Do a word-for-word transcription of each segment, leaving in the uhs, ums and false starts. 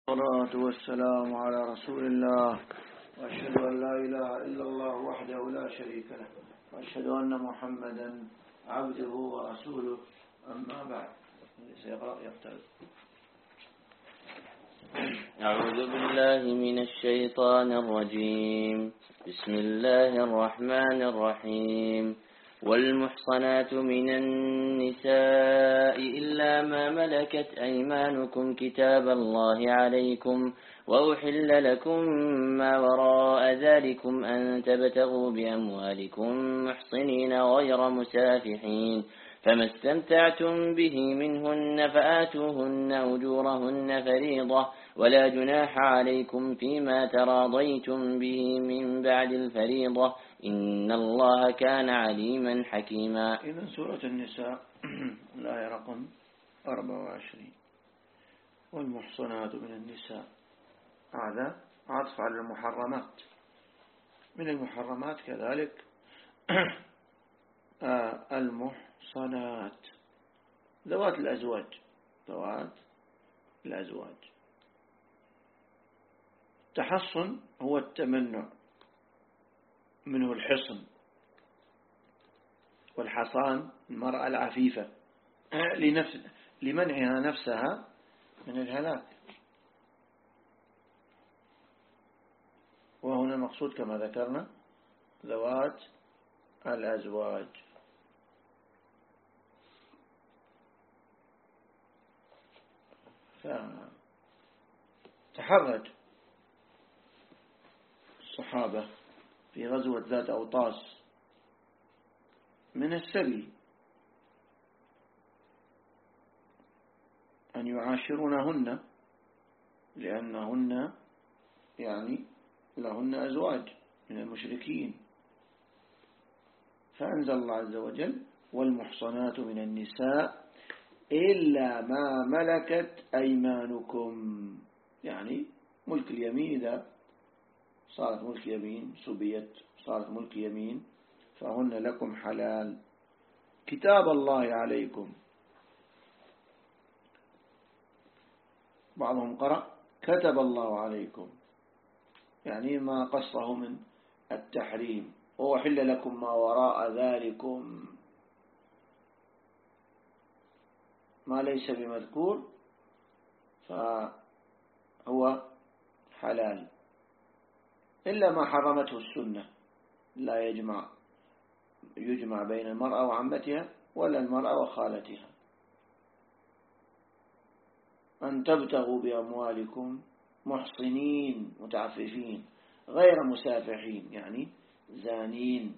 والصلاة والسلام على رسول الله، وأشهد أن لا إله إلا الله وحده لا شريك له، وأشهد أن محمدا عبده ورسوله. أما بعد، سيقرأ يقترب. أعوذ بالله من الشيطان الرجيم. بسم الله الرحمن الرحيم. والمحصنات من النساء إلا ما ملكت أيمانكم كتاب الله عليكم، وأحل لكم ما وراء ذلكم أن تبتغوا بأموالكم محصنين غير مسافحين، فما استمتعتم به منهن فآتوهن أجورهن فريضة، ولا جناح عليكم فيما تراضيتم به من بعد الفريضة، إن الله كان عليما حكيما. إذن سورة النساء الآية رقم أربعة وعشرين. والمحصنات من النساء، هذا عطف على المحرمات. من المحرمات كذلك المحصنات ذوات الأزواج، ذوات الأزواج. التحصن هو التمنع، منه الحصن، والحصان المرأة العفيفة لنفس لمنعها نفسها من الهلاك. وهنا المقصود كما ذكرنا ذوات الأزواج. فتحرج الصحابة في غزوة ذات أوطاس من السبي أن يعاشرونهن، لأنهن يعني لهن أزواج من المشركين. فأنزل الله عز وجل: والمحصنات من النساء إلا ما ملكت أيمانكم، يعني ملك اليمين. إذا صارت ملك يمين سبيت صارت ملك يمين فهن لكم حلال. كتاب الله عليكم، بعضهم قرأ كتب الله عليكم، يعني ما قصه من التحريم. وأحل لكم ما وراء ذلكم، ما ليس بمذكور فهو حلال، إلا ما حرمته السنة. لا يجمع يجمع بين المرأة وعمتها ولا المرأة وخالتها. أن تبتغوا بأموالكم محصنين متعففين غير مسافحين، يعني زانين.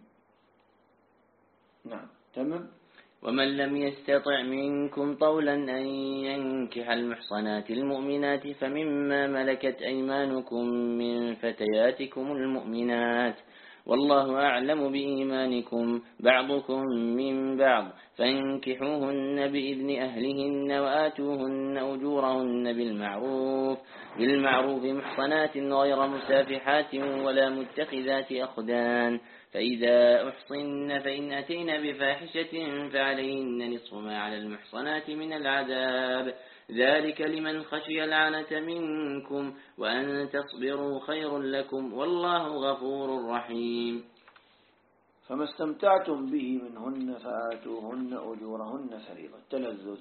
نعم، تمام. ومن لم يستطع منكم طولا أن ينكح المحصنات المؤمنات فمما ملكت أيمانكم من فتياتكم المؤمنات، والله أعلم بإيمانكم، بعضكم من بعض، فانكحوهن بإذن أهلهن وآتوهن أجورهن بالمعروف بالمعروف محصنات غير مسافحات ولا متخذات أخدان، فإذا أحصن فإن أتين بفاحشة فعليهن نصف ما على المحصنات من العذاب، ذلك لمن خشي العنة منكم، وأن تصبروا خير لكم، والله غفور رحيم. فما استمتعتم به منهن فآتوهن أجورهن فريضة، تلذذ.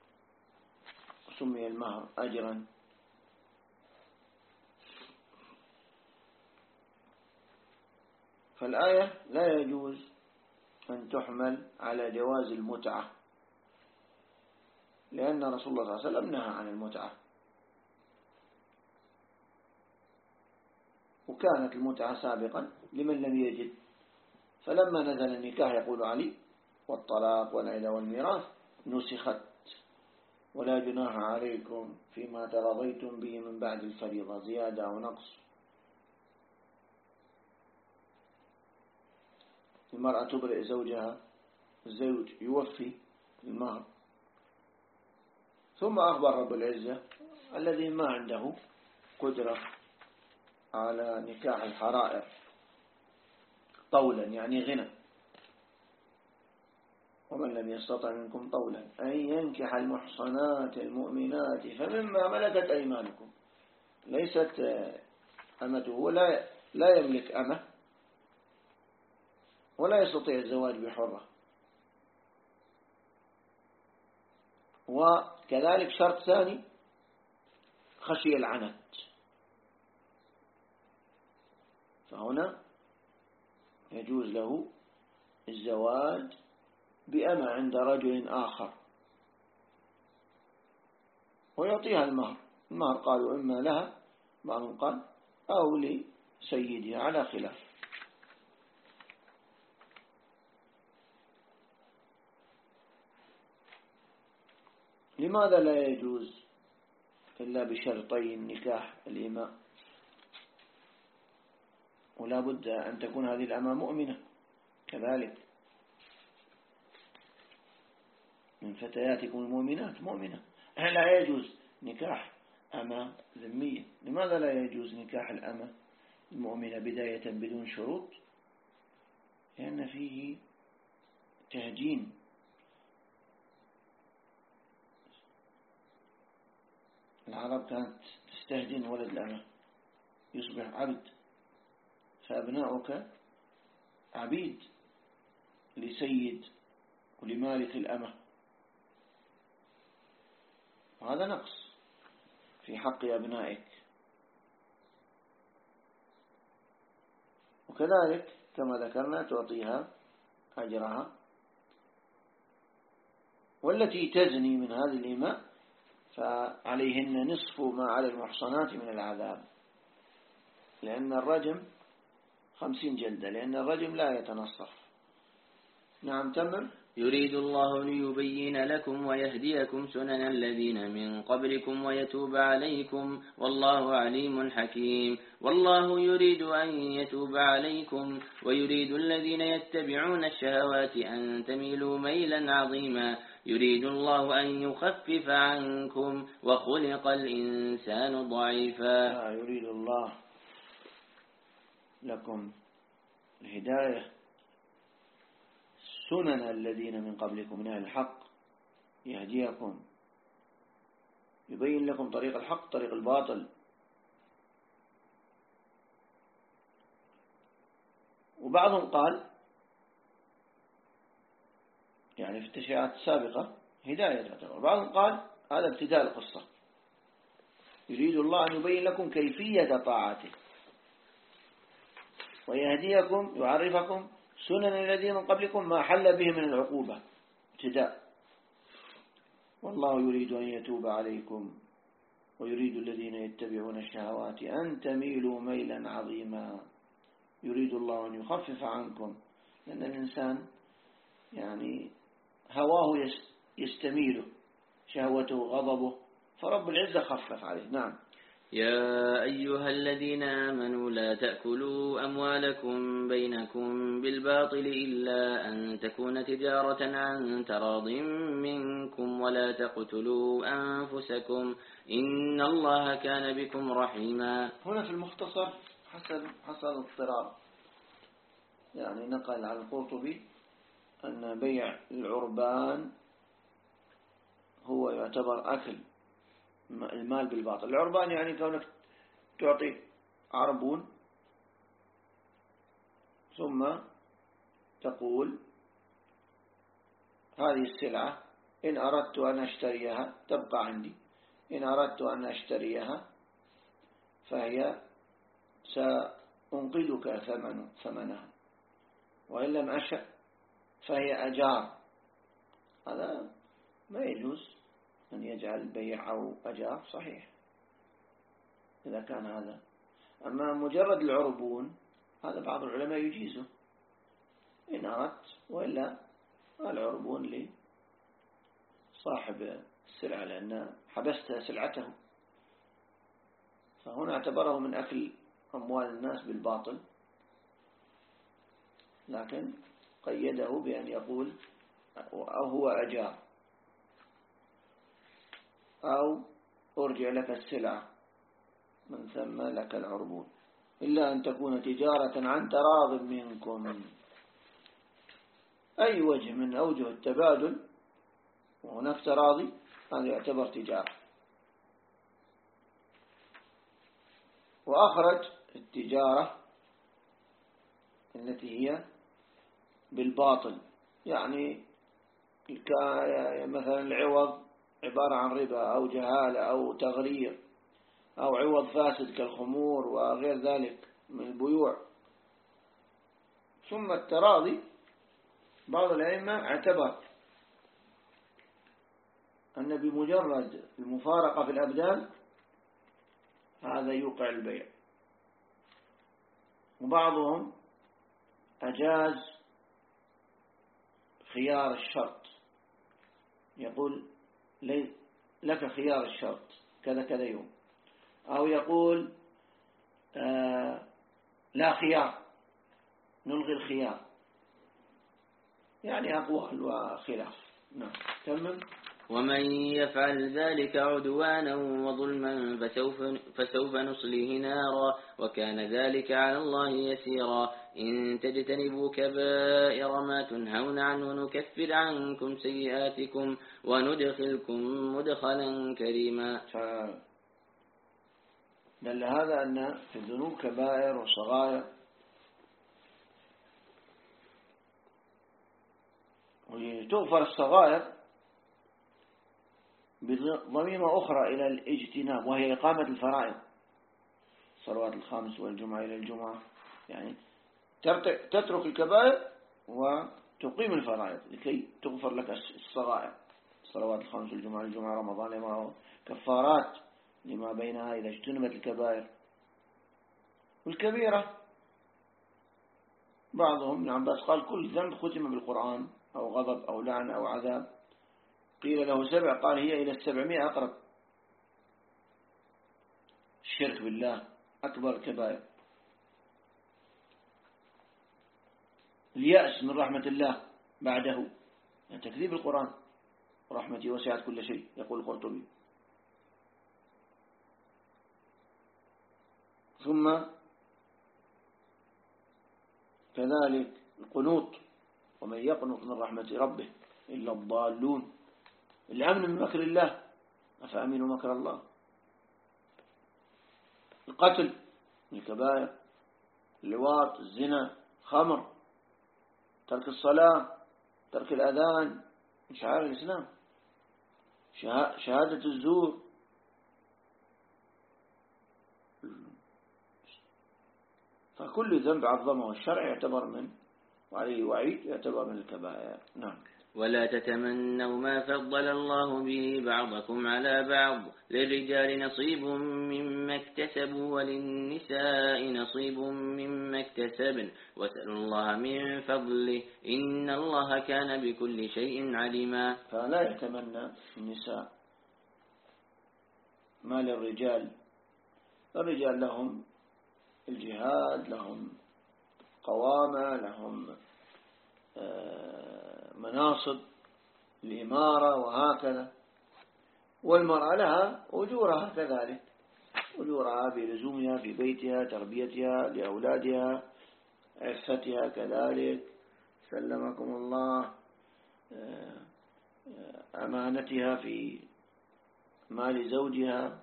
سمي المهر أجرا. فالآية لا يجوز أن تحمل على جواز المتعة، لأن رسول الله صلى الله عليه وسلم نهى عن المتعة، وكانت المتعة سابقا لمن لم يجد. فلما نزل النكاح يقول علي والطلاق والعدة والميراث نسخت، ولا جناح عليكم فيما تراضيتم به من بعد الفريضة، زيادة أو نقص. المرأة تبرئ زوجها، الزوج يوفي المهر. ثم أخبر رب العزة الذي ما عنده قدرة على نكاح الحرائر طولا، يعني غنى: ومن لم يستطع منكم طولا أن ينكح المحصنات المؤمنات فمما ملكت أيمانكم. ليست أمته، ولا لا يملك أمه، ولا يستطيع الزواج بحرة. وكذلك شرط ثاني خشي العنت، فهنا يجوز له الزواج بأمة عند رجل آخر ويعطيها المهر. المهر قالوا إما لها، بعضهم قال أو لسيدها، على خلاف. لماذا لا يجوز إلا بشرطي النكاح الإماء؟ ولا بد أن تكون هذه الأمة مؤمنة كذلك، من فتياتكم المؤمنات مؤمنة. لا يجوز نكاح أمة ذمية. لماذا لا يجوز نكاح الأمة المؤمنة بداية بدون شروط؟ لأن فيه تهجين. العرب كانت تستهجن ولد الأمة، يصبح عبد، فأبناؤك عبيد لسيد ولمالك الأمة، وهذا نقص في حق أبنائك. وكذلك كما ذكرنا تعطيها أجرها. والتي تزني من هذه الإماء فعليهن نصف ما على المحصنات من العذاب، لأن الرجم خمسين جلدة، لأن الرجم لا يتنصف. نعم تمام. يريد الله ليبين لكم ويهديكم سنن الذين من قبلكم ويتوب عليكم، والله عليم حكيم. والله يريد أن يتوب عليكم ويريد الذين يتبعون الشهوات أن تميلوا ميلا عظيما. يريد الله أن يخفف عنكم وخلق الإنسان ضعيفا. يريد الله لكم الهداية سنن الذين من قبلكم من أهل الحق، يهديكم، يبين لكم طريق الحق طريق الباطل. وبعضهم قال يعني في التشريعات السابقة هداية تعتبر، بعضهم قال هذا ابتداء القصة، يريد الله أن يبين لكم كيفية طاعته ويهديكم يعرفكم سنن الذين من قبلكم ما حل به من العقوبة، ابتداء. والله يريد أن يتوب عليكم ويريد الذين يتبعون الشهوات أن تميلوا ميلا عظيما. يريد الله أن يخفف عنكم، لأن الإنسان يعني هواه يستميله، شهوته غضبه، فرب العزة خفف عليه. نعم. يا أيها الذين آمنوا لا تأكلوا أموالكم بينكم بالباطل إلا أن تكون تجارة عن تراض منكم ولا تقتلوا أنفسكم إن الله كان بكم رحيما. هنا في المختصر حسن حصل اضطراب، يعني نقل عن القرطبي أن بيع العربان هو يعتبر أكل المال بالباطل. العربان يعني كونك تعطي عربون ثم تقول هذه السلعة إن أردت أن أشتريها تبقى عندي، إن أردت أن أشتريها فهي سأنقذك ثمن ثمنها، وإن لم أشأ فهي أجار. هذا ما يجوز أن يجعل بيع أو أجار صحيح إذا كان هذا. أما مجرد العربون هذا بعض العلماء يجيزه إن أردت، وإلا العربون لصاحب السلعة لأن حبست سلعته، فهنا اعتبره من أكل أموال الناس بالباطل، لكن قيده بأن يقول أو هو أجار أو أرجع لك السلعة من ثم لك العربون إلا أن تكون تجارة عن تراض منكم. أي وجه من أوجه التبادل وهناك تراضي هذا يعتبر تجارة. وأخرج التجارة التي هي بالباطل، يعني مثلا العوض عبارة عن ربا أو جهالة أو تغرير أو عوض فاسد كالخمور وغير ذلك من البيوع. ثم التراضي، بعض الأئمة اعتبر أن بمجرد المفارقة في الأبدان هذا يوقع البيع، وبعضهم أجاز خيار الشرط، يقول لك خيار الشرط كذا كذا يوم، أو يقول آه لا خيار، نلغي الخيار، يعني أقوال وخلاف. نعم كمل. ومن يفعل ذلك عدوانا وظلما فسوف, فسوف نصليه نارا وكان ذلك على الله يسيرا. إن تجتنبوا كبائر ما تنهون عنه نكفر عنكم سيئاتكم وندخلكم مدخلا كريما. دل هذا أن في الذنوب كبائر وصغائر، وتغفر الصغائر بضميمة أخرى إلى الاجتناب، وهي إقامة الفرائض، الصلوات الخمس والجمعة إلى الجمعة، يعني تترك الكبائر وتقيم الفرائض لكي تغفر لك الصغائر، الصلوات الخمس والجمعة الجمعة رمضان لما هو كفارات لما بينها إذا اجتنبت الكبائر. والكبيرة بعضهم ابن عباس قال كل ذنب ختم بالقرآن أو غضب أو لعن أو عذاب، قيل له سبع قال هي إلى السبعمائة أقرب. الشرك بالله أكبر كبائر. اليأس من رحمة الله بعده يعني تكذيب القرآن، رحمتي وسعت كل شيء يقول القرطبي. ثم كذلك القنوط، ومن يقنط من رحمة ربه إلا الضالون. الأمن من مكر الله، أفأمنوا مكر الله. القتل من الكبائر، اللواط، الزنا، خمر، ترك الصلاة، ترك الأذان من شعائر الإسلام، شهادة الزور، فكل ذنب عظمه الشرع يعتبر من وعليه وعيد يعتبر من الكبائر. نعم. ولا تتمنوا ما فضل الله به بعضكم على بعض، للرجال نصيب مما اكتسبوا وللنساء نصيب مما اكتسبن واسألوا الله من فضله إن الله كان بكل شيء عليما. فلا يتمنى النساء ما للرجال، الرجال لهم الجهاد، لهم قوامة، لهم مناصب الإمارة وهكذا، والمرأة لها أجورها كذلك، أجورها بلزومها في بيتها، تربيتها لأولادها، عفتها كذلك سلمكم الله، أمانتها في مال زوجها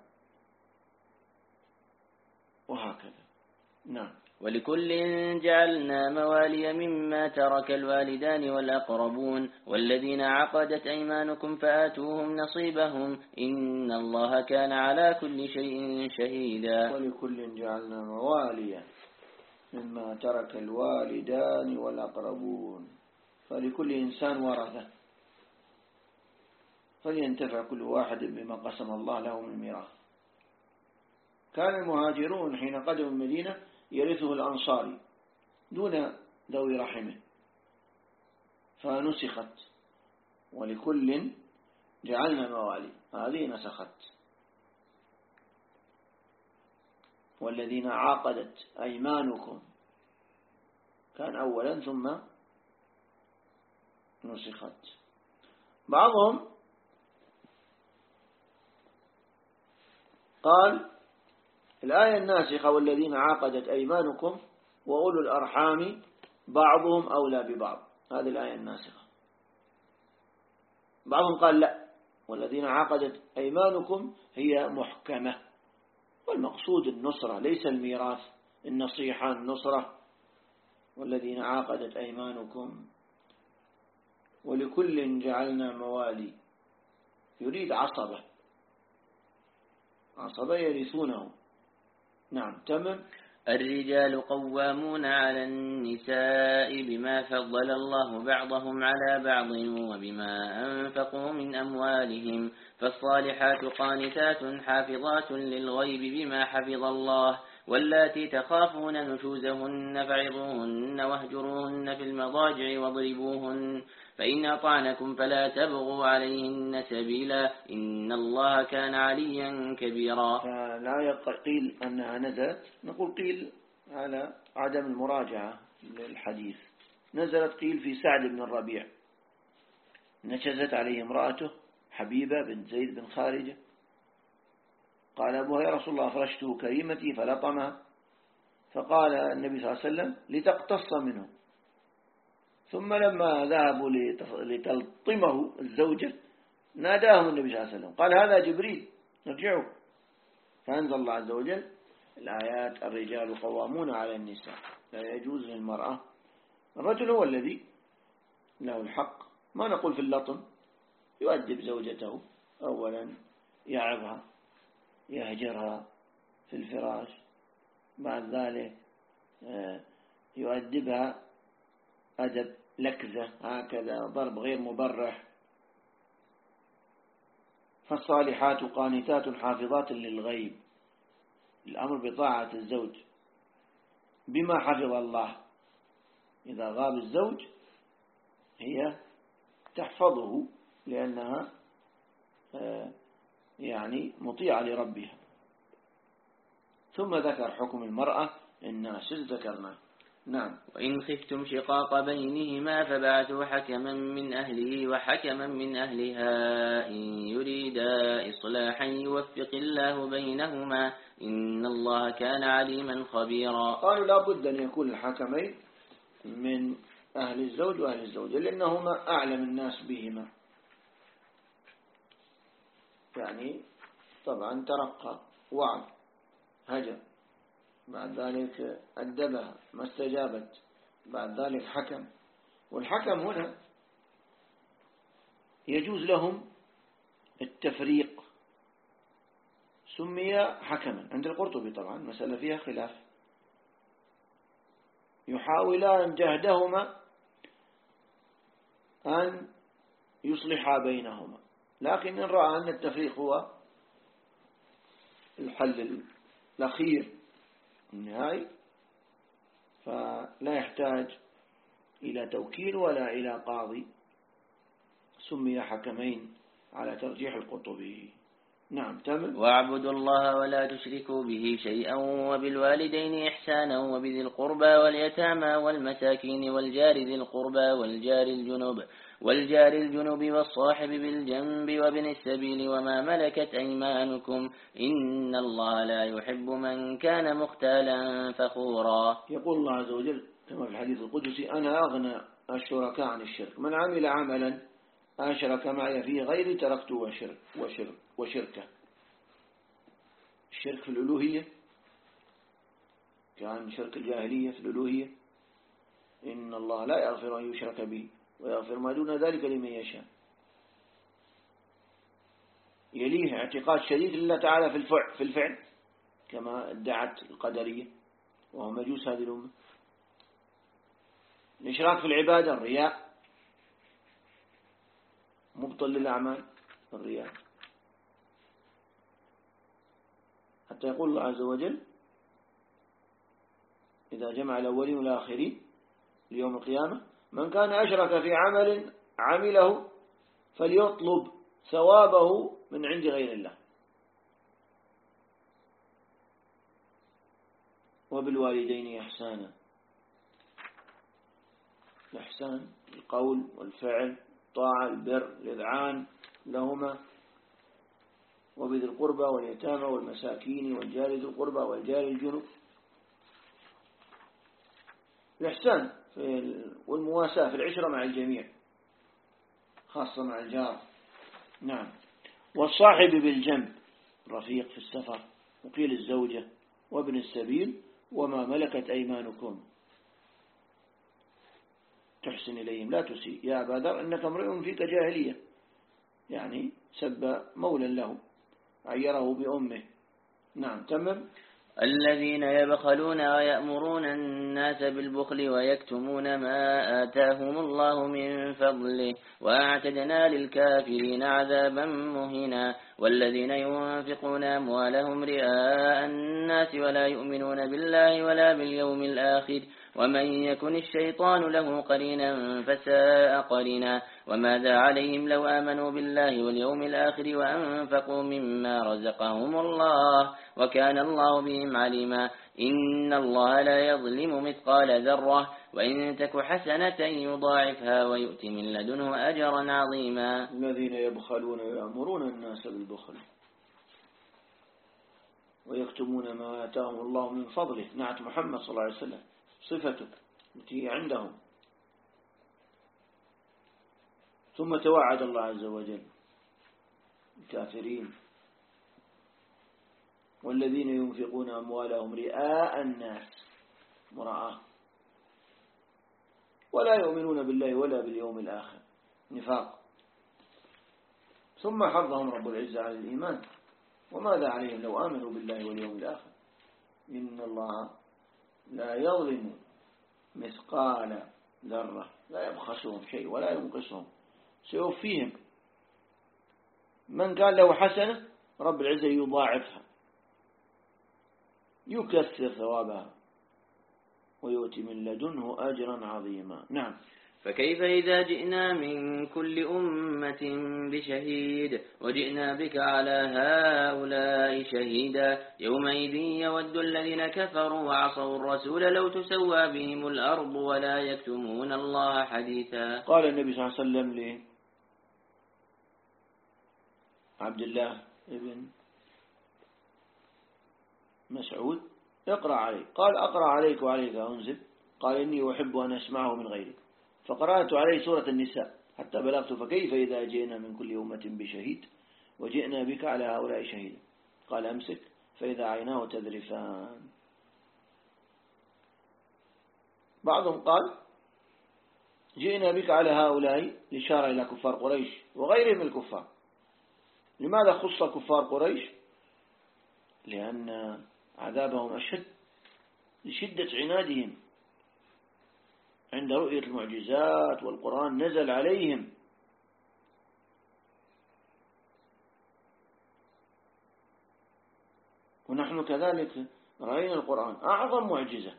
وهكذا. نعم. ولكل جعلنا موالي مما ترك الوالدان والأقربون والذين عقدت أيمانكم فآتوهم نصيبهم إن الله كان على كل شيء شهيدا. ولكل جعلنا موالي مما ترك الوالدان والأقربون، فلكل إنسان ورثة، فلينتفع كل واحد بما قسم الله له من ميراث. كان المهاجرون حين قدموا المدينة يرثه الأنصاري دون ذوي رحمه، فنسخت ولكل جعلنا موالي، هذه نسخت. والذين عقدت أيمانكم كان أولا ثم نسخت. بعضهم قال الآية الناسخة والذين عقدت أيمانكم وأولو الأرحام بعضهم أولى ببعض، هذه الآية الناسخة. بعضهم قال لا، والذين عقدت أيمانكم هي محكمة، والمقصود النصرة ليس الميراث، النصيحة النصرة. والذين عاقدت أيمانكم ولكل جعلنا موالي، يريد عصبة عصبة يرثونه. نعم تمام. الرجال قوامون على النساء بما فضل الله بعضهم على بعض وبما أنفقوا من أموالهم، فالصالحات قانتات حافظات للغيب بما حفظ الله، واللاتي تخافون نشوزهن فعظوهن واهجروهن في المضاجع واضربوهن، فإن أطعنكم فلا تبغوا عليهن سبيلا إن الله كان عليا كبيرا. فلا قيل أنها نزلت، نقول قيل على عدم المراجعة للحديث. نزلت قيل في سعد بن الربيع، نشزت عليه امرأته حبيبة بنت زيد بن خارجة، قال أبوها يا رسول الله فرشته كريمتي فلطمها، فقال النبي صلى الله عليه وسلم لتقتص منه. ثم لما ذهبوا لتلطمه الزوجة ناداهم النبي صلى الله عليه وسلم قال هذا جبريل ارجعوا، فأنزل الله عز وجل الآيات الرجال قوامون على النساء. لا يجوز للمرأة، الرجل هو الذي له الحق، ما نقول في اللطم، يؤدب زوجته أولا، يعظها يهجرها في الفراش، بعد ذلك يؤدبها أدب لكزة هكذا، ضرب غير مبرح. فالصالحات قانتات حافظات للغيب، الأمر بطاعة الزوج بما حفظ الله، إذا غاب الزوج هي تحفظه لأنها يعني مطيعة لربها. ثم ذكر حكم المرأة الناشز ذكرنا. نعم. وإن خفتم شقاق بينهما فبعثوا حكما من أهله وحكما من أهلها إن يريدا إصلاحا يوفق الله بينهما إن الله كان عليما خبيرا. قالوا لا بد أن يكون الحكمين من أهل الزوج وأهل الزوجة لأنهما أعلم الناس بهما، يعني طبعا ترقى وعد هجر، بعد ذلك أدبها ما استجابت، بعد ذلك حكم. والحكم هنا يجوز لهم التفريق، سمي حكما عند القرطبي، طبعا مسألة فيها خلاف، يحاولان جهدهما أن يصلحا بينهما، لكن إن رأى أن التفريق هو الحل الأخير النهائي فلا يحتاج إلى توكيل ولا إلى قاضي، سمي حكمين على ترجيح القرطبي. نعم تمام. واعبدوا الله ولا تشركوا به شيئا وبالوالدين إحسانا وبذي القربى واليتامى والمساكين والجار ذي القربى والجار الجنب والجار الجنب والصاحب بالجنب وابن السبيل وما ملكت أيمانكم إن الله لا يحب من كان مختالا فخورا. يقول الله عز وجل كما في الحديث القدسي أنا أغنى الشركاء عن الشرك، من عمل عملا أشرك معي فيه غيري تركته وشرك وشرك وشركه. الشرك في الألوهية كان شرك الجاهلية في الألوهية، إن الله لا يغفر أن يشرك به ويغفر ما دون ذلك لمن يشاء. يليه اعتقاد شديد لله تعالى في الفعل, في الفعل كما ادعت القدرية وهم مجوس هذه الأمة. الإشراك في العبادة الرياء مبطل للأعمال الرياء، حتى يقول الله عز وجل إذا جمع الأولين والآخرين ليوم القيامة من كان أشرك في عمل عمله فليطلب ثوابه من عند غير الله. وبالوالدين إحسانا، الإحسان القول والفعل، طاعة البر الإذعان لهما، وبذي القربى واليتامى والمساكين والجار ذي القربى والجار الجنب. الإحسان والمواساة في العشرة مع الجميع خاصة مع الجار. نعم. والصاحب بالجنب رفيق في السفر وقيل الزوجة وابن السبيل وما ملكت أيمانكم تحسن إليهم لا تسيء. يا أبا ذر إنك امرئ فيك جاهلية، يعني سب مولا له عيره بأمه. نعم تمام. الذين يبخلون ويأمرون الناس بالبخل ويكتمون ما آتاهم الله من فضله وأعتدنا للكافرين عذابا مهينا. والذين ينفقون أموالهم رئاء الناس ولا يؤمنون بالله ولا باليوم الآخر ومن يكن الشيطان له قرينا فساء قرينا. وماذا عليهم لو آمنوا بالله واليوم الآخر وأنفقوا مما رزقهم الله وكان الله بهم عليما. إن الله لا يظلم مثقال ذرة وإن تك حسنة يضاعفها ويؤتي من لدنه أجرا عظيما. الذين يبخلون ويأمرون الناس بالبخل ويكتمون ما آتاهم الله من فضله، نعت محمد صلى الله عليه وسلم صفته التي عندهم. ثم توعد الله عز وجل الكافرين والذين ينفقون أموالهم رئاء الناس مراءة ولا يؤمنون بالله ولا باليوم الآخر نفاق. ثم حرضهم رب العزة على الإيمان. وماذا عليهم لو آمنوا بالله واليوم الآخر إن الله لا يظلم مثقال ذرة، لا يبخسهم شيء ولا ينقصهم، سيوفيهم. من قال له حسنة رب العزة يضاعفها يكثر ثوابها ويؤتي من لدنه أجرا عظيما. نعم. فكيف إذا جئنا من كل أمة بشهيد وجئنا بك على هؤلاء شهيدا يومئذ يود الذين كفروا وعصوا الرسول لو تسوى بهم الأرض ولا يكتمون الله حديثا. قال النبي صلى الله عليه وسلم لعبد الله ابن مسعود اقرأ عليك، قال أقرأ عليك وعليك أنزل، قال إني أحب أن أسمعه من غيري، فقرأت عليه سورة النساء حتى بلغت فكيف إذا جئنا من كل أمة بشهيد وجئنا بك على هؤلاء شهيدا، قال أمسك فإذا عيناه تذرفان. بعضهم قال جئنا بك على هؤلاء لإشارة إلى كفار قريش وغيرهم الكفار. لماذا خص كفار قريش؟ لأن عذابهم أشد لشدة عنادهم عند رؤية المعجزات والقرآن نزل عليهم. ونحن كذلك رأينا القرآن أعظم معجزة،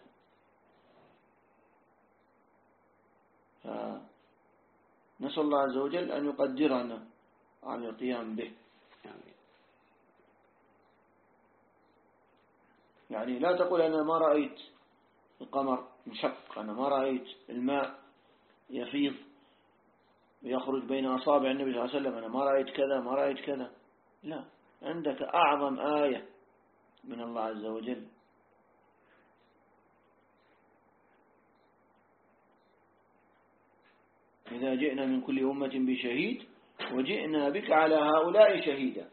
نسأل الله عز وجل أن يقدرنا عن القيام به. يعني لا تقول أنا ما رأيت القمر انشق، أنا ما رأيت الماء يفيض ويخرج بين أصابع النبي صلى الله عليه وسلم، أنا ما رأيت كذا ما رأيت كذا. لا، عندك أعظم آية من الله عز وجل. إذا جئنا من كل أمة بشهيد وجئنا بك على هؤلاء شهيدا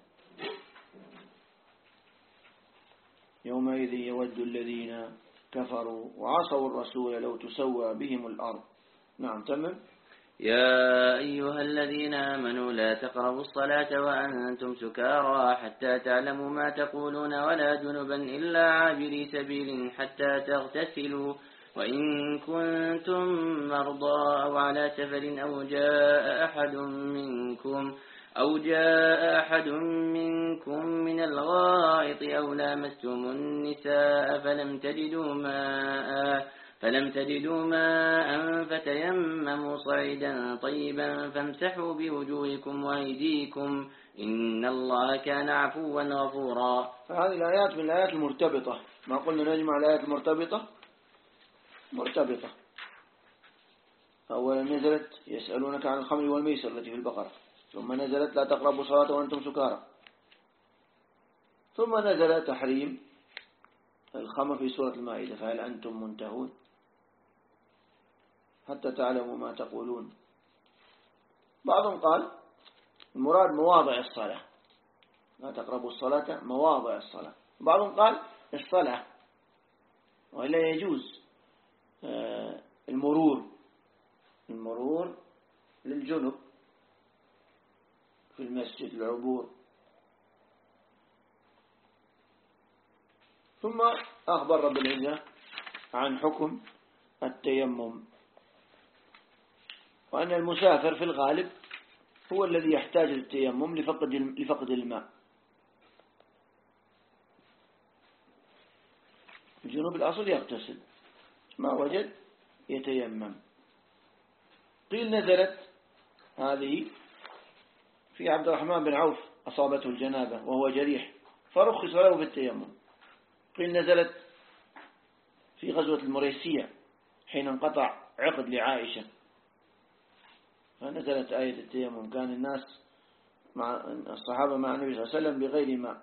يومئذ يود الذين كفروا وعصوا الرسول لو تسوى بهم الأرض. نعم تمام. يا أيها الذين آمنوا لا تقربوا الصلاة وأنتم سكارى حتى تعلموا ما تقولون ولا جنبا إلا عابري سبيل حتى تغتسلوا وإن كنتم مرضى أو على سفر أو جاء أحد منكم أو جاء أحد منكم من الغائط أو لامستم النساء فلم تجدوا ماء فلم تجدوا ماء فتيمموا صعيدا طيبا فامسحوا بوجوهكم وأيديكم إن الله كان عفوا غفورا. فهذه الآيات من الآيات المرتبطة، ما قلنا نجمع الآيات المرتبطة مرتبطة. أولا نزلت يسألونك عن الخمر والميسر التي في البقرة، ثم نزلت لا تقربوا الصلاة وأنتم سكارى، ثم نزل تحريم الخمر في سورة المائدة فهل أنتم منتهون حتى تعلموا ما تقولون. بعضهم قال المراد مواضع الصلاة، لا تقربوا الصلاة مواضع الصلاة، بعضهم قال الصلاة، ولا يجوز المرور المرور للجنب في المسجد، العبور. ثم أخبر رب العزة عن حكم التيمم، وأن المسافر في الغالب هو الذي يحتاج للتيمم لفقد لفقد الماء. الجنوب الأصل يغتسل، ما وجد يتيمم. قيل نزلت هذه في عبد الرحمن بن عوف، أصابته الجنابة وهو جريح فرخص له بالتيمم. قيل نزلت في غزوة المريسية حين انقطع عقد لعائشة، فنزلت آية التيمم. كان الناس مع الصحابة مع النبي صلى الله عليه وسلم بغير ماء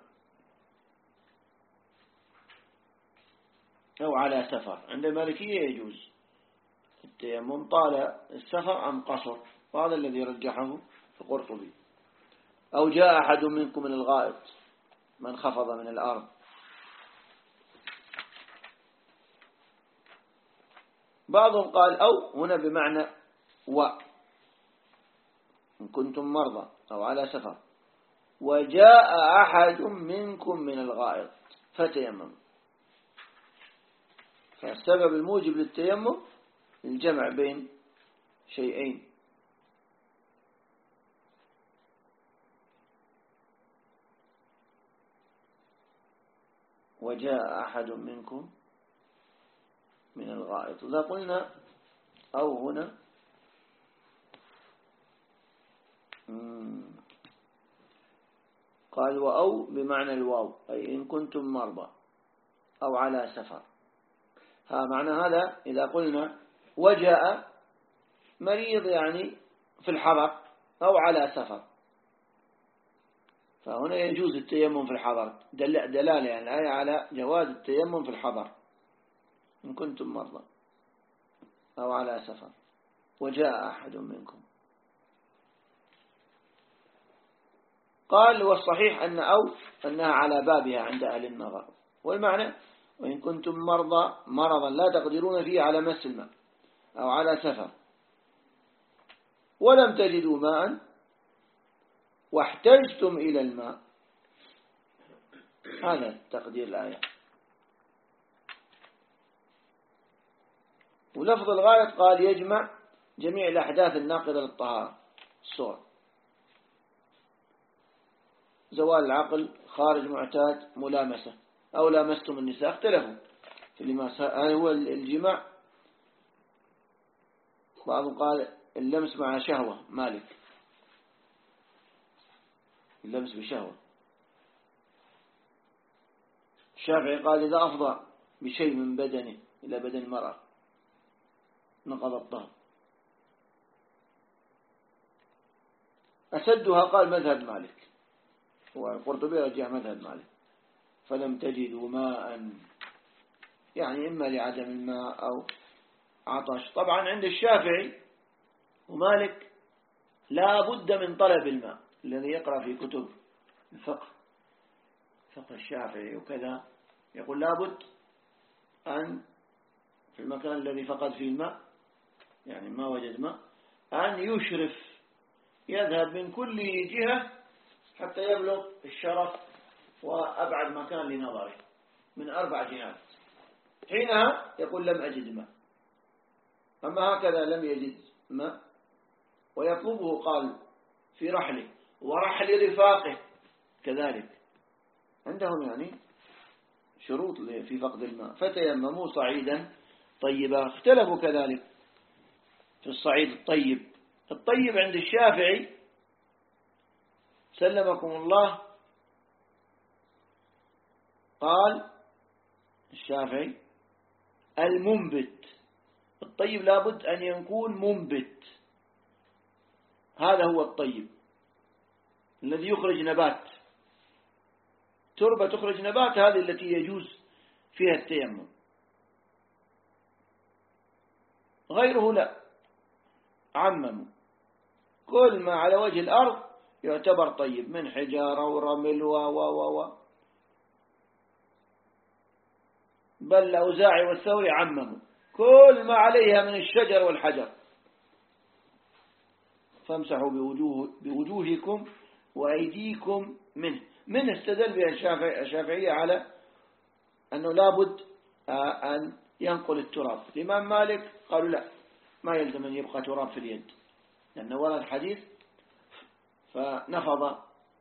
أو على سفر. عند المالكية يجوز التيمم طال السفر أم قصر، وهذا الذي رجحه القرطبي. أو جاء أحد منكم من الغائط، من خفض من الأرض. بعضهم قال أو هنا بمعنى و، إن كنتم مرضى أو على سفر وجاء أحد منكم من الغائط فتيمم. فالسبب الموجب للتيمم الجمع بين شيئين. وجاء أحد منكم من الغائط. إذا قلنا أو هنا قال وأو بمعنى الواو، أي إن كنتم مرضى أو على سفر. ها معنى هذا إذا قلنا وجاء مريض يعني في الحضر أو على سفر، فهنا يجوز التيمم في الحضر، دلالة يعني الآية على جواز التيمم في الحضر إن كنتم مرضى أو على سفر وجاء أحد منكم. قال والصحيح أن أو أنها على بابها عند أهل النظر، والمعنى وإن كنتم مرضى مرضا لا تقدرون فيه على مس الماء أو على سفر ولم تجدوا ماء واحتجتم إلى الماء. هذا تقدير الآية. ولفظ الغاية قال يجمع جميع الأحداث الناقضة للطهارة، الصور، زوال العقل، خارج معتاد، ملامسة، أو لامستم النساء. اختلفوا في اللماس، هل هو الجماع؟ بعضهم قال اللمس مع شهوة، مالك اللمس بشهوة. الشافعي قال إذا أفضى بشيء من بدنه إلى بدن المرأة نقض الطهر. أسدها قال مذهب مالك، والقرطبي رجع مذهب مالك. فلم تجدوا ماء يعني إما لعدم الماء أو عطش. طبعا عند الشافعي ومالك لا بد من طلب الماء. الذي يقرأ في كتب الفقه، فقه الشافعي وكذا، يقول لا بد أن في المكان الذي فقد فيه الماء يعني ما وجد ماء أن يشرف، يذهب من كل جهة حتى يبلغ الشرف وأبعد مكان لنظره من أربع جهات. حينها يقول لم أجد ماء. أما هكذا لم يجد ماء ويطلبه قال في رحله ورحل رفاقه كذلك، عندهم يعني شروط في فقد الماء. فتيمموا صعيدا طيبا. اختلفوا كذلك في الصعيد الطيب. الطيب عند الشافعي سلمكم الله قال الشافعي المنبت. الطيب لابد أن يكون منبت، هذا هو الطيب الذي يخرج نبات، تربة تخرج نبات، هذه التي يجوز فيها التيمم. غيره لا، عمموا كل ما على وجه الأرض يعتبر طيب من حجارة ورمل و و و بل الأوزاعي والثوري عمموا كل ما عليها من الشجر والحجر. فامسحوا بوجوه بوجوهكم وأيديكم منه. من استدل بها الشافعية على أنه لابد أن ينقل التراب. الإمام مالك قالوا لا، ما يلزم أن يبقى تراب في اليد، لأنه ورد حديث فنفض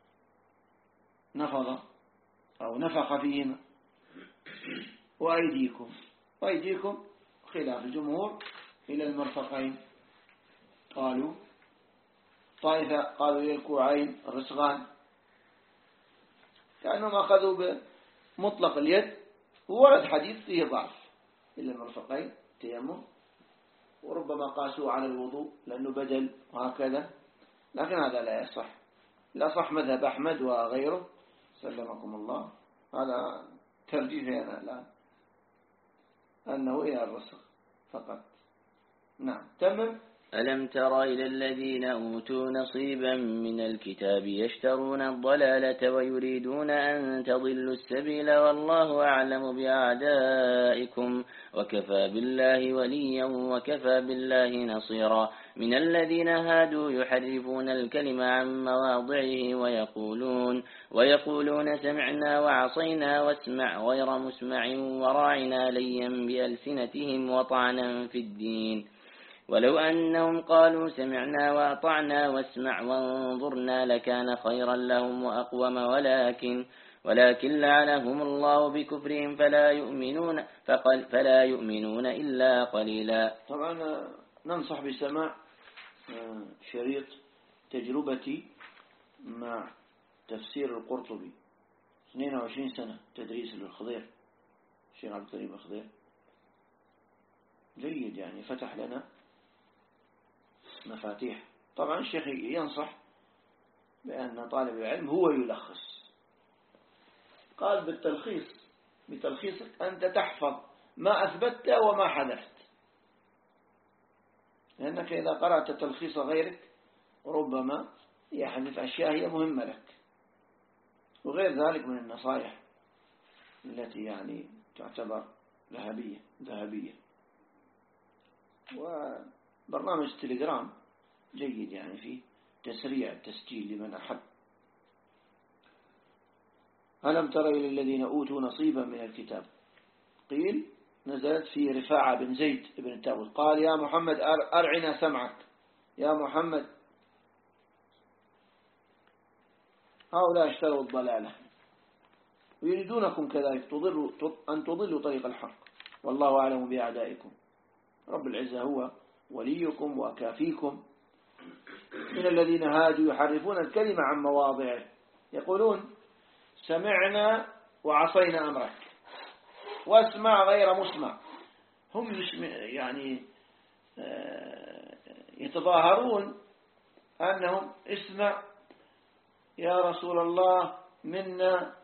نفض أو نفخ فيهما. وأيديكم وأيديكم خلاف الجمهور إلى المرفقين. قالوا طائفة قالوا إلى الكوعين الرسغان، كأنهم أخذوا بمطلق اليد، وورد حديث فيه ضعف إلى المرفقين تيمم، وربما قاسوا على الوضوء لأنه بدل وهكذا، لكن هذا لا يصح. لا صح مذهب أحمد وغيره سلمكم الله، هذا ترجيحي أنا الآن أنه إلى الرسغ فقط. نعم تمام. ألم تر إلى الذين أوتوا نصيبا من الكتاب يشترون الضلالة ويريدون أن تضلوا السبيل والله أعلم بأعدائكم وكفى بالله وليا وكفى بالله نصيرا. من الذين هادوا يحرفون الكلم عن مواضعه ويقولون ويقولون سمعنا وعصينا واسمع غير مسمع وراعنا ليا بألسنتهم وطعنا في الدين. ولو أنهم قالوا سمعنا وأطعنا واسمع وانظرنا لكان خيرا لهم وأقوم ولكن ولكن لعنهم الله بكفرهم فلا يؤمنون فلا يؤمنون إلا قليلا. طبعا ننصح بسماع شريط تجربتي مع تفسير القرطبي، اثنين وعشرين سنة تدريس للخضير، الشيخ عبد الكريم الخضير، جيد يعني، فتح لنا مفاتيح. طبعا الشيخ ينصح بأن طالب العلم هو يلخص، قال بالتلخيص بتلخيصك أنت تحفظ ما أثبتت وما حذفت، لأنك إذا قرأت تلخيص غيرك ربما يحذف أشياء هي مهمة لك، وغير ذلك من النصائح التي يعني تعتبر ذهبية ذهبية. وبرنامج تليجرام جيد يعني فيه تسريع التسجيل لمن أحب. ألم تر إلى الذين أوتوا نصيبا من الكتاب، قيل نزلت في رفاعة بن زيد بن التابوت، قال يا محمد أرعنا سمعك، يا محمد هؤلاء اشتروا الضلالة ويريدونكم كذلك تضلوا أن تضلوا طريق الحق والله أعلم بأعدائكم. رب العزة هو وليكم وكافيكم. من الذين هادوا يحرفون الكلمة عن مواضعه، يقولون سمعنا وعصينا أمرك واسمع غير مسمع. هم يعني يتظاهرون أنهم اسمع يا رسول الله منا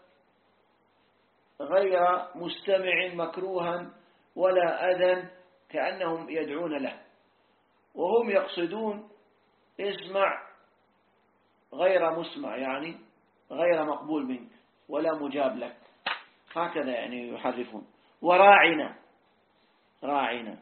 غير مستمع مكروها ولا أذن، كأنهم يدعون له، وهم يقصدون اسمع غير مسمع يعني غير مقبول منك ولا مجاب لك، هكذا يعني يحرفون. وراعنا راعنا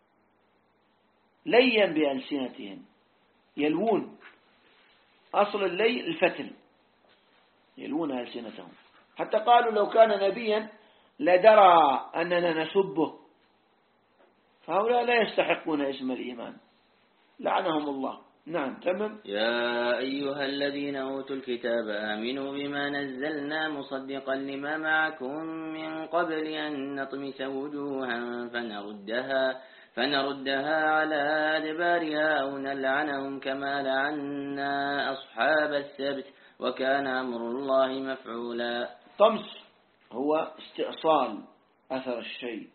ليا بألسنتهم، يلوون، أصل اللي الفتل، يلوون ألسنتهم، حتى قالوا لو كان نبيا لدرى أننا نسبه. فهؤلاء لا يستحقون اسم الإيمان، لعنهم الله. نعم تمام. يا أيها الذين أوتوا الكتاب آمنوا بما نزلنا مصدقا لما معكم من قبل أن نطمس وجوها فنردها فنردها على أدبارها أو نلعنهم كما لعنا أصحاب السبت وكان أمر الله مفعولا. طمس هو استئصال أثر الشيء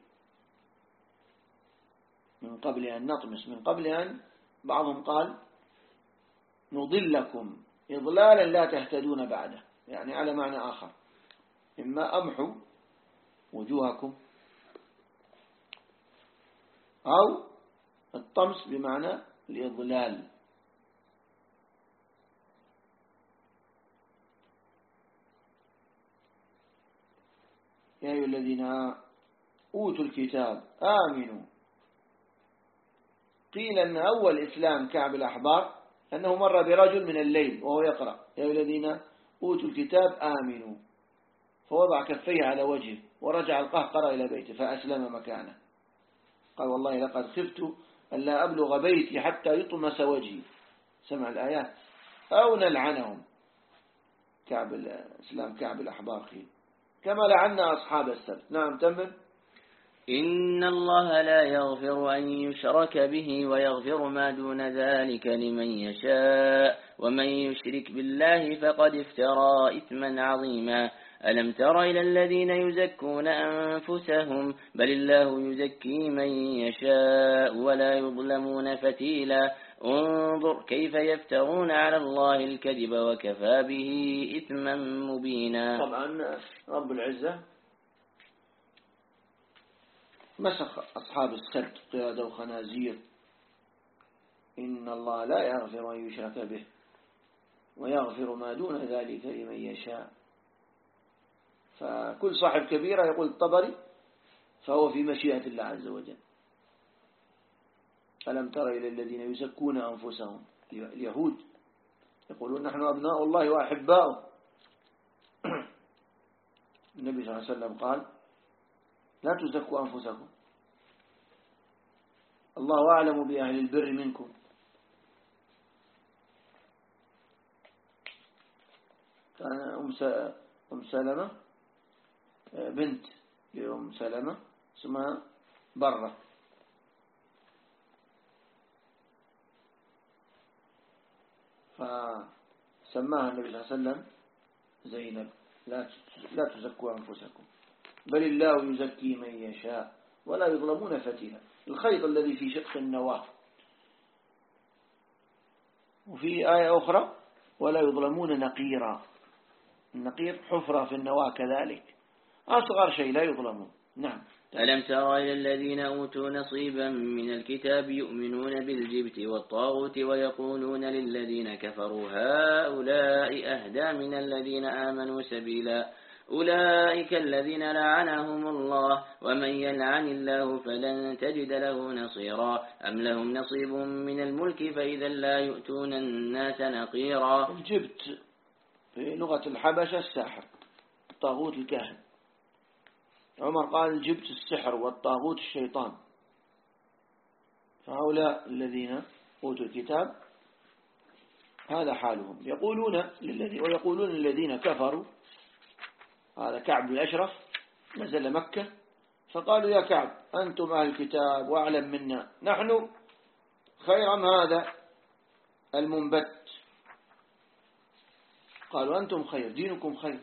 من قبل أن نطمس، من قبل أن بعضهم قال نضلكم إضلالا لا تهتدون بعده، يعني على معنى آخر، إما أمحو وجوهكم أو الطمس بمعنى الإضلال. يا أيها الذين أوتوا الكتاب آمنوا. قيل أن أول إسلام كعب الأحبار أنه مر برجل من الليل وهو يقرأ يا الذين أوتوا الكتاب آمنوا، فوضع كفيه على وجهه ورجع القهقرة إلى بيته فأسلم مكانه. قال والله لقد خفت أن لا أبلغ بيتي حتى يطمس وجهي. سمع الآيات أو نلعنهم. كعب الإسلام كعب الأحبار خير كما لعنا أصحاب السبت. نعم تمام. إن الله لا يغفر أن يشرك به ويغفر ما دون ذلك لمن يشاء ومن يشرك بالله فقد افترى إثما عظيما. ألم تر إلى الذين يزكون أنفسهم بل الله يزكي من يشاء ولا يظلمون فتيلا. انظر كيف يفترون على الله الكذب وكفى به إثما مبينا. طبعا رب العزة مسخ أصحاب السبت قيادة وخنازير. إن الله لا يغفر أن يشرك به ويغفر ما دون ذلك لمن يشاء. فكل صاحب كبيرة يقول الطبري فهو في مشيئة الله عز وجل. ألم تر إلى الذين يزكون أنفسهم، اليهود يقولون نحن أبناء الله وأحباؤه. النبي صلى الله عليه وسلم قال لا تزكوا أنفسكم الله أعلم بأهل البر منكم. كان أم سلمة بنت لأم سلمة اسمها برة، فسماها النبي صلى الله عليه وسلم زينب. لا لا تزكوا أنفسكم بل الله يزكي من يشاء ولا يظلمون فتيلا. الخيط الذي في شق النواة. وفي آية أخرى ولا يظلمون نقيرا. النقير حفرة في النواة كذلك أصغر شيء لا يظلمون. نعم. ألم تر إلى الذين أوتوا نصيبا من الكتاب يؤمنون بالجبت والطاغوت ويقولون للذين كفروا هؤلاء أهدى من الذين آمنوا سبيلا. أولئك الذين لعنهم الله ومن يلعن الله فلن تجد له نصيرا. أم لهم نصيب من الملك فإذا لا يؤتون الناس نقيرا. الجبت في لغة الحبشة الساحر، الطاغوت الكاهن. عمر قال الجبت السحر والطاغوت الشيطان. فهؤلاء الذين أوتوا الكتاب هذا حالهم. يقولون للذين ويقولون الذين كفروا. هذا كعب الأشرف نزل مكة فقالوا يا كعب أنتم أهل الكتاب وأعلم منا، نحن خير أم هذا المنبت؟ قالوا أنتم خير دينكم خير.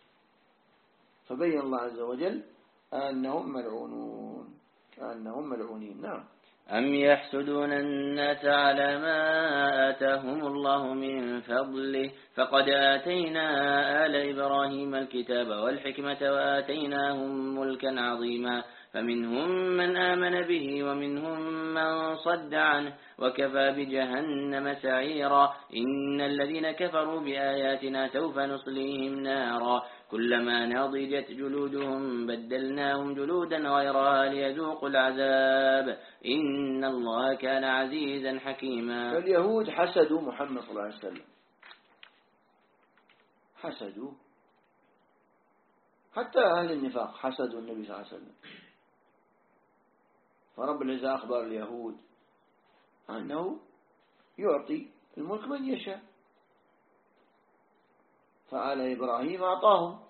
فبين الله عز وجل أنهم ملعونون أنهم ملعونين. نعم. أم يحسدون الناس على ما آتاهم الله من فضله فقد آتينا آل إبراهيم الكتاب والحكمة وآتيناهم ملكا عظيما. فمنهم من آمن به ومنهم من صد عنه وكفى بجهنم سعيرا. إن الذين كفروا بآياتنا سوف نصليهم نارا كلما نضجت جلودهم بدلناهم جلودا غيرها ليذوقوا العذاب إن الله كان عزيزا حكيما. فاليهود حسدوا محمد صلى الله عليه وسلم، حسدوا. حتى أهل النفاق حسدوا النبي صلى الله عليه وسلم. فرب العزة أخبر اليهود أنه يعطي الملك من يشاء، فآل إبراهيم أعطاهم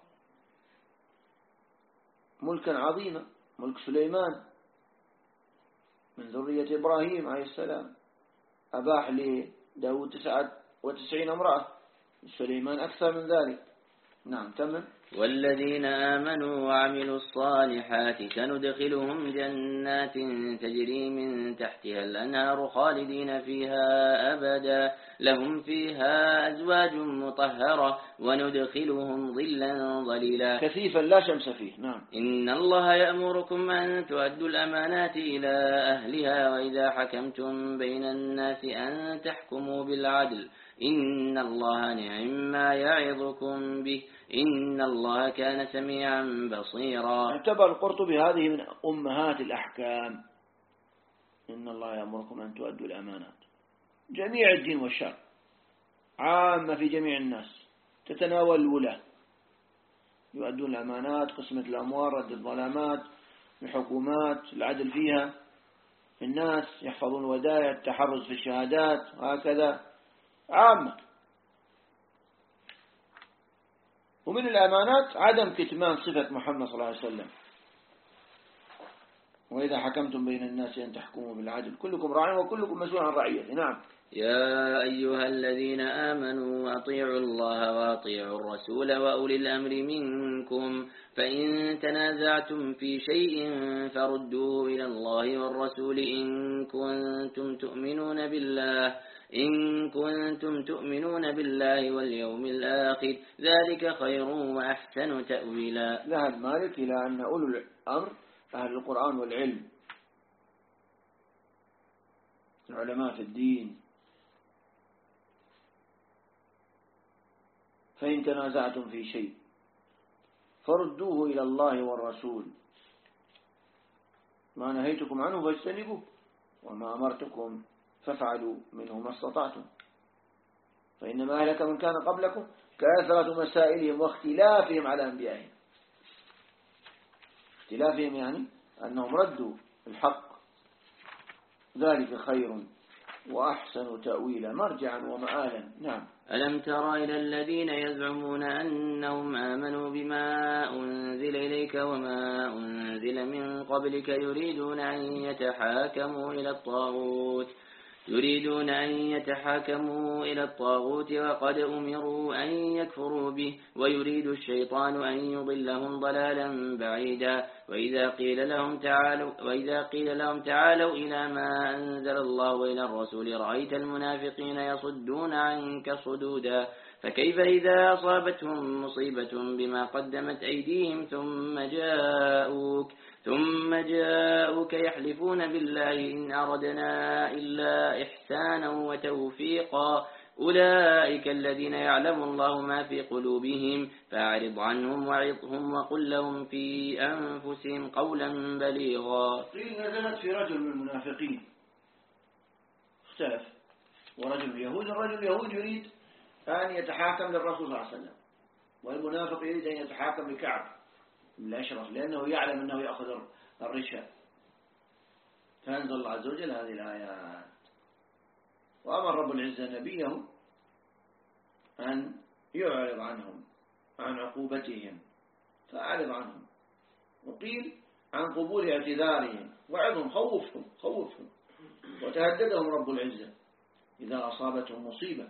ملكا عظيما، ملك سليمان من ذرية إبراهيم عليه السلام. أباح لداود تسعة وتسعين امرأة، سليمان أكثر من ذلك. نعم تمام. والذين آمنوا وعملوا الصالحات سندخلهم جنات تجري من تحتها الأنهار خالدين فيها أبدا لهم فيها أزواج مطهرة وندخلهم ظلا ظليلا كثيفا لا شمس فيه. نعم. إن الله يأمركم أن تؤدوا الأمانات إلى أهلها وإذا حكمتم بين الناس أن تحكموا بالعدل إن الله نعم ما يعظكم به إن الله كان سميعا بصيرا. اعتبر القرطبي هذه من أمهات الأحكام. إن الله يأمركم أن تؤدوا الأمانات، جميع الدين والشرع، عامة في جميع الناس، تتناول الولاة، يؤدون الأمانات، قسمة الأموال، رد الظلامات، الحكومات، العدل فيها، الناس يحفظون ودائع، التحرز في الشهادات، وهكذا عامة. ومن الأمانات عدم كتمان صفة محمد صلى الله عليه وسلم. وإذا حكمتم بين الناس أن تحكموا بالعدل كلكم راع وكلكم مسؤول عن رعيته. نعم. يا أيها الذين آمنوا أطيعوا الله وأطيعوا الرسول وأولي الأمر منكم، فإن تنازعتم في شيء فردوه إلى الله والرسول إن كنتم تؤمنون بالله إن كنتم تؤمنون بالله واليوم الآخر، ذلك خير وأحسن تأويلا. ذهب مالك إلى أن أولو الأمر أهل القرآن والعلم، العلماء في الدين، فإن تنازعتم في شيء فردوه إلى الله والرسول، ما نهيتكم عنه فاجتنبوه وما أمرتكم فافعلوا منه ما استطعتم، فإنما أهلك من كان قبلكم كثرة مسائلهم واختلافهم على أنبيائهم. اختلافهم يعني أنهم ردوا الحق، ذلك خير وأحسن تأويلا، مرجعا ومآلا. نعم. ألم تر إلى الذين يزعمون أنهم آمنوا بما أنزل إليك وما أنزل من قبلك يريدون أن يتحاكموا إلى الطاغوت يريدون أن يتحاكموا إلى الطاغوت وقد أمروا أن يكفروا به ويريد الشيطان أن يضلهم ضلالا بعيدا. وإذا قيل لهم تعالوا وإذا قيل لهم تعالوا إلى ما أنزل الله وإلى الرسول رأيت المنافقين يصدون عنك صدودا. فكيف إذا أصابتهم مصيبة بما قدمت أيديهم ثم جاءوك ثم جاءوك يحلفون بالله إن أردنا إلا إحسانا وتوفيقا أولئك الذين يعلم الله ما في قلوبهم فأعرض عنهم وعظهم وقل لهم في أنفسهم قولا بليغا. قيل نزلت في رجل من المنافقين، اختلف، ورجل يهود الرجل يهود يريد أن يتحاكم للرسول صلى الله عليه وسلم، والمنافق يريد أن يتحاكم لكعب بن الأشرف لأنه يعلم أنه يأخذ الرشا. فأنزل الله عز وجل هذه الآيات، وأمر رب العزة نبيه أن يعرض عنهم عن عقوبتهم، فأعرض عنهم. وقيل عن قبول اعتذارهم، وعظهم، خوفهم خوفهم وتهددهم رب العزة إذا أصابتهم مصيبة.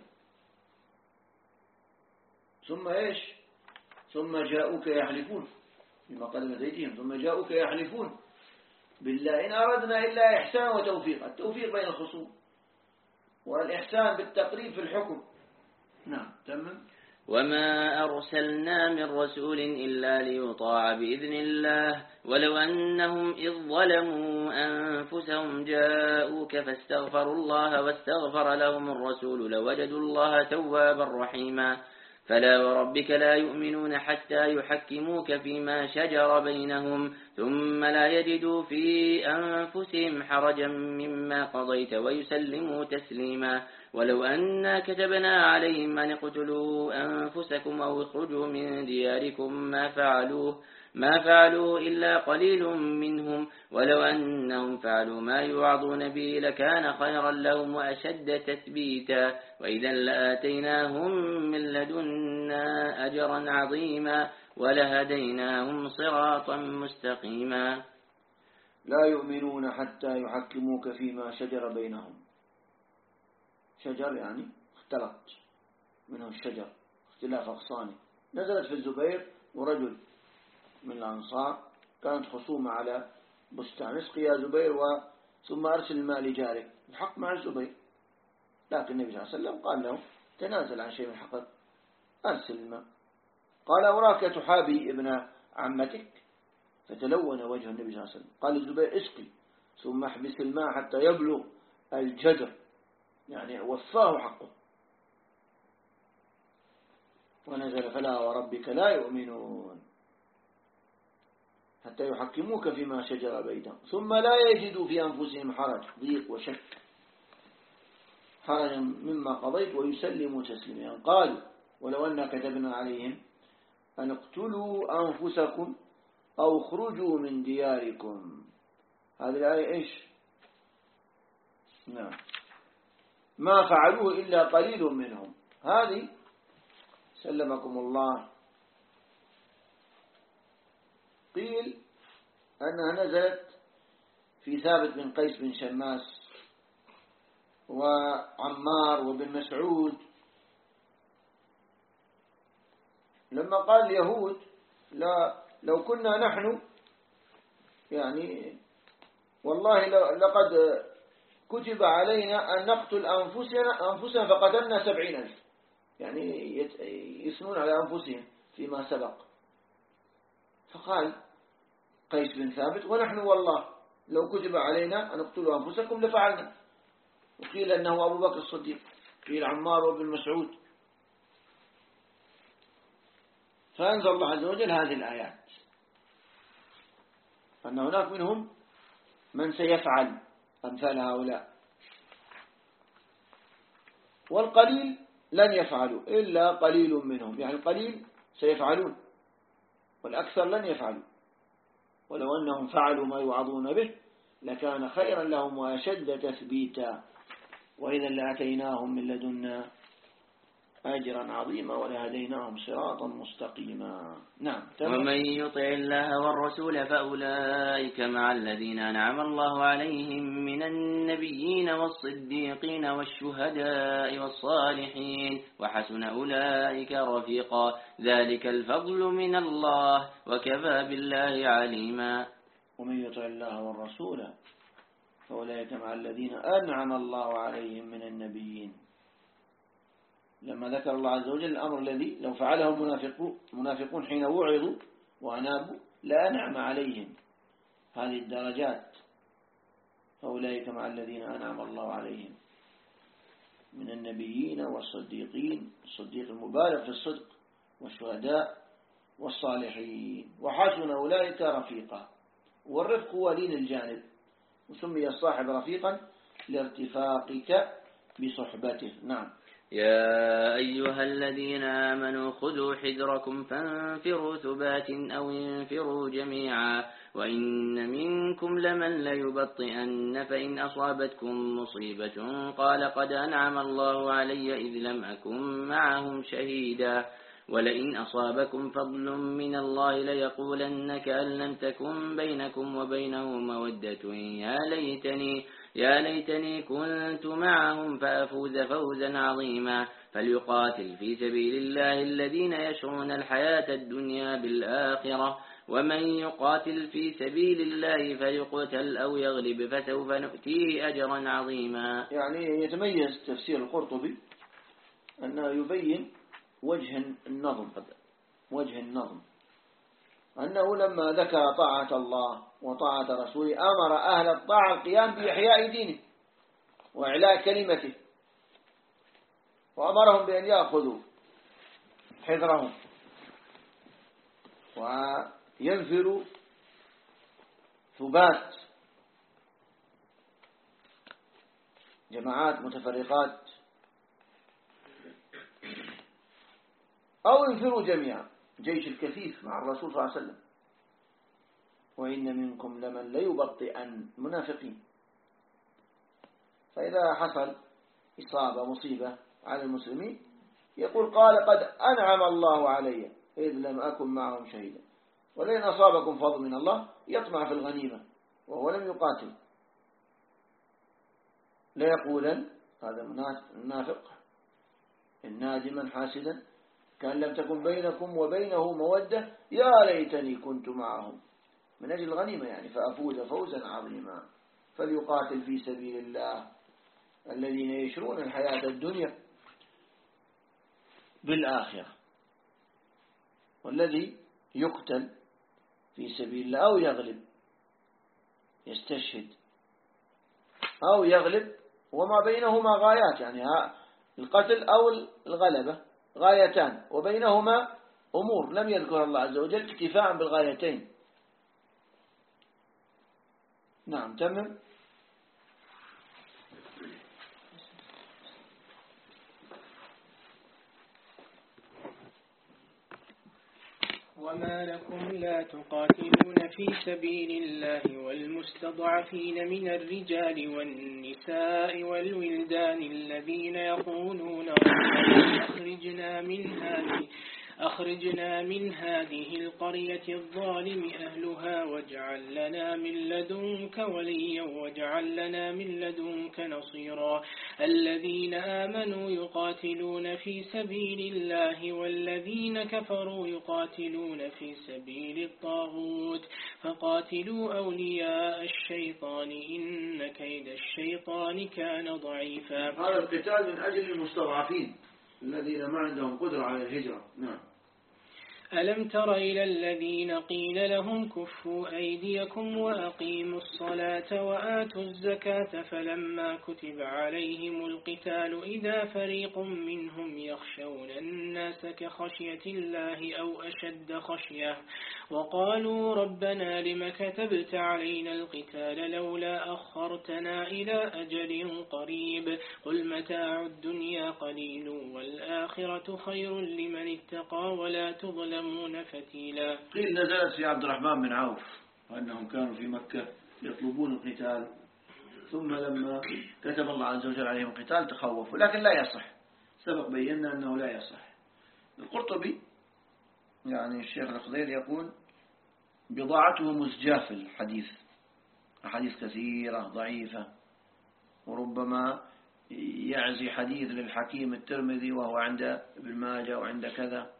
ثم إيش؟ ثم جاءوك يحلفون بما قدمت أيديهم ثم جاءوك يحلفون بالله إن أردنا إلا إحسان وتوفيق، التوفيق بين الخصوم والإحسان بالتقريب في الحكم. نعم. تمام. وما أرسلنا من رسول إلا ليطاع بإذن الله ولو أنهم إذ ظلموا أنفسهم جاءوك فاستغفروا الله واستغفر لهم الرسول لوجدوا الله توابا رحيما. فلا وربك لا يؤمنون حتى يحكموك فيما شجر بينهم ثم لا يجدوا في أنفسهم حرجا مما قضيت ويسلموا تسليما. ولو أنا كتبنا عليهم أن اقتلوا أنفسكم أو اخرجوا من دياركم ما فعلوه ما فعلوه إلا قليل منهم ولو أنهم فعلوا ما يوعظون به لكان خيرا لهم وأشد تثبيتا وإذا لآتيناهم من لدنا أجرا عظيما ولهديناهم صراطا مستقيما. لا يؤمنون حتى يحكموك فيما شجر بينهم. شجر يعني اختلط منه الشجر اختلاف أغصانه. نزلت في الزبير ورجل من الأنصار كانت خصومة على بستان، اسقي يا زبير و... ثم أرسل الماء لجارك، الحق مع الزبير، لكن النبي صلى الله عليه وسلم قال له تنازل عن شيء من حقك، أرسل الماء. قال أراك تحابي ابن عمتك، فتلون وجه النبي صلى الله عليه وسلم. قال الزبير اسقي ثم احبس الماء حتى يبلغ الجدر، يعني وفاه حقه. ونزل فلا وربك لا يؤمنون حتى يحكموك فيما شجر بينهم ثم لا يجدوا في أنفسهم حرج ضيق وشك حرجا مما قضيت ويسلموا تسليما. قالوا ولو أن كتبنا عليهم أن اقتلوا أنفسكم أو اخرجوا من دياركم. هذه الآية إيش؟ نعم ما فعلوه إلا قليل منهم. هذه سلمكم الله قيل أنها نزلت في ثابت بن قيس بن شماس وعمار وبن مسعود لما قال اليهود لا لو كنا نحن يعني والله لقد كتب علينا أن نقتل أنفسنا أنفسنا فقتلنا سبعين ألف، يعني يثنون على أنفسهم فيما سبق. فقال قيس بن ثابت ونحن والله لو كتب علينا أن نقتلوا أنفسكم لفعلنا. وقيل أنه أبو بكر الصديق، قيل عمار وابن مسعود. فأنزل الله عز وجل هذه الآيات أن هناك منهم من سيفعل أمثال هؤلاء، والقليل لن يفعلوا إلا قليل منهم، يعني القليل سيفعلون والأكثر لن يفعلوا. ولو أنهم فعلوا ما يوعظون به لكان خيرا لهم وأشد تثبيتا وإذا لأتيناهم من لدنا أجرا عظيما ولهديناهم صراطا مستقيما. نعم. ومن يطع الله والرسول فأولئك مع الذين أنعم الله عليهم من النبيين والصديقين والشهداء والصالحين وحسن أولئك رفيقا ذلك الفضل من الله وكفى بالله عليما. ومن يطع الله والرسول فأولئك مع الذين أنعم الله عليهم من النبيين. لما ذكر الله عز وجل الأمر الذي لو فعله المنافقون منافقون حين وعظوا وأنابوا لأنعم عليهم، هذه الدرجات. فأولئك مع الذين أنعم الله عليهم من النبيين والصديقين، الصديق المبالغ في الصدق، والشهداء والصالحين وحسن أولئك رفيقا. والرفق هو لين الجانب، وسمي الصاحب رفيقا لارتفاقك بصحبته. نعم. يا أيها الذين آمنوا خذوا حذركم فانفروا ثبات أو انفروا جميعا وإن منكم لمن ليبطئن فإن أصابتكم مصيبة قال قد أنعم الله علي إذ لم أكن معهم شهيدا ولئن أصابكم فضل من الله ليقولن كأن لم تكن بينكم وبينه مودة يا ليتني يا ليتني كنت معهم فأفوز فوزا عظيما. فليقاتل في سبيل الله الذين يشرون الحياة الدنيا بالآخرة ومن يقاتل في سبيل الله فليقتل أو يغلب فسوف نؤتيه أجرا عظيما. يعني يتميز تفسير القرطبي أنه يبين وجه النظم وجه النظم أنه لما ذكر طاعة الله وطاعة رسوله أمر أهل الطاعة القيام بإحياء دينه وإعلاء كلمته، وأمرهم بأن يأخذوا حذرهم وينفروا ثبات جماعات متفرقات أو ينفروا جميعا جيش الكثيف مع الرسول صلى الله عليه وسلم. وإن منكم لمن ليبطئن منافقين. فإذا حصل إصابة مصيبة على المسلمين يقول قال قد أنعم الله علي إذ لم أكن معهم شهيدا ولئن أصابكم فضل من الله يطمع في الغنيمة وهو لم يقاتل ليقولن هذا منافق النادما حاسدا كان لم تكن بينكم وبينه مودة يا ليتني كنت معهم من أجل الغنيمة يعني فأفوز فوزا عظيما. فليقاتل في سبيل الله الذين يشرون الحياة الدنيا بالآخرة، والذي يقتل في سبيل الله أو يغلب يستشهد أو يغلب وما بينهما غايات، يعني القتل أو الغلبة غايتان وبينهما أمور لم يذكر الله عز وجل اكتفاء بالغايتين. نعم تمام. وما لكم لا تقاتلون في سبيل الله والمستضعفين من الرجال والنساء والولدان الذين يقولون ربنا أخرجنا من هذه أخرجنا من هذه القرية الظالم أهلها واجعل لنا من لدنك وليا واجعل لنا من لدنك نصيرا. الذين آمنوا يقاتلون في سبيل الله والذين كفروا يقاتلون في سبيل الطاغوت فقاتلوا أولياء الشيطان إن كيد الشيطان كان ضعيفا. هذا القتال من أجل المستضعفين الذين ما عندهم قدرة على الهجرة. نعم. ألم تر إلى الذين قيل لهم كفوا أيديكم وأقيموا الصلاة وآتوا الزكاة فلما كتب عليهم القتال إذا فريق منهم يخشون الناس كخشية الله أو أشد خشية وقالوا ربنا لم كتبت علينا القتال لولا أخرتنا إلى أجل قريب قل متاع الدنيا قليل والآخرة خير لمن اتقى ولا تظلمون فتيلا. قيل نزلت في عبد الرحمن بن عوف وأنهم كانوا في مكة يطلبون القتال ثم لما كتب الله عز وجل عليهم القتال تخوفوا، لكن لا يصح، سبق بينا أنه لا يصح. القرطبي يعني الشيخ الخضير يقول بضاعته مزجاة في الحديث، أحاديث كثيرة ضعيفة وربما يعزي حديث للحكيم الترمذي وهو عند ابن ماجه وعند كذا،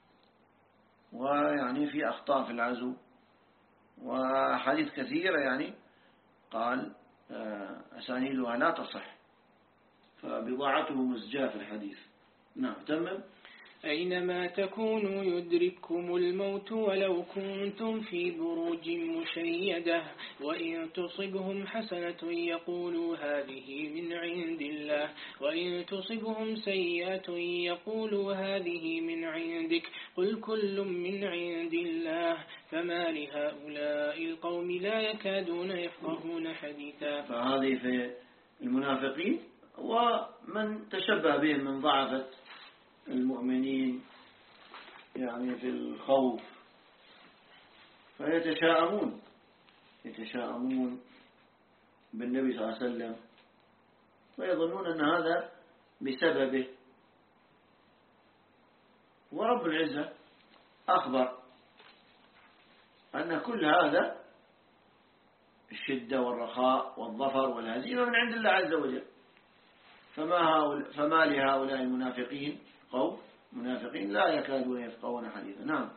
ويعني في أخطاء في العزو وحديث كثيرة يعني قال أسانيدها لا تصح، فبضاعته مزجاة في الحديث. نعم تمام. أينما تكونوا يدرككم الموت ولو كنتم في بروج مشيدة وإن تصبهم حسنة يقولوا هذه من عند الله وإن تصبهم سيئة يقولوا هذه من عندك قل كل من عند الله فما لهؤلاء القوم لا يكادون يفقهون حديثا. فهذه في المنافقين ومن تشبه بهم من ضعفة المؤمنين يعني في الخوف، فيتشاءمون يتشاءمون بالنبي صلى الله عليه وسلم ويظنون أن هذا بسببه، ورب العزة أخبر أن كل هذا الشدة والرخاء والظفر والهزيمة من عند الله عز وجل. فما, فما لهؤلاء المنافقين قوم منافقين لا يكادون يفقهون حديثا. نعم.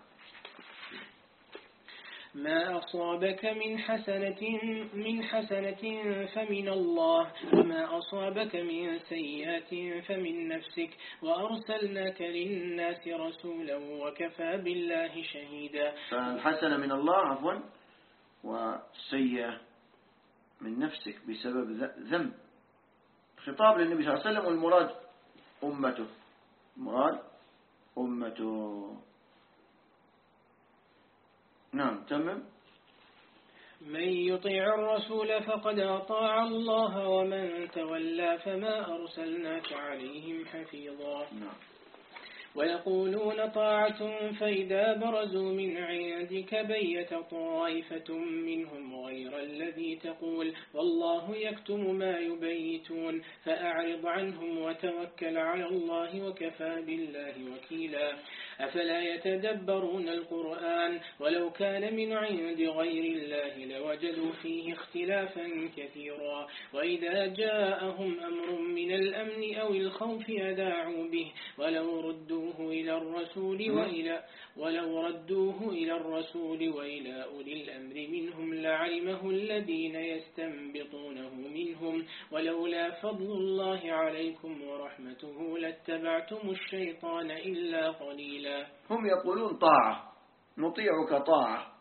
ما أصابك من حسنة من حسنة فمن الله وما أصابك من سيئة فمن نفسك وأرسلناك للناس رسولا وكفى بالله شهيدا. فالحسنة من الله عفوا والسيئة من نفسك بسبب ذنب. خطاب للنبي صلى الله عليه وسلم والمراد أمته مراد أمته. نعم تمام. من يطيع الرسول فقد أطاع الله ومن تولى فما أرسلناك عليهم حفيظا. نعم. ويقولون طاعة فإذا برزوا من عندك بيت طائفة منهم غير الذي تقول والله يكتم ما يبيتون فأعرض عنهم وتوكل على الله وكفى بالله وكيلا. أفلا يتدبرون القرآن ولو كان من عند غير الله لوجدوا فيه اختلافا كثيرا وإذا جاءهم أمر من الأمن أو الخوف أذاعوا به ولو ردوه إلى الرسول وإلى ولو ردوه إلى الرسول وإلى أولي الأمر منهم لعلمه الذين يستنبطونه منهم ولولا فضل الله عليكم ورحمته لاتبعتم الشيطان إلا قليلا. هم يقولون طاعة نطيعك طاعة،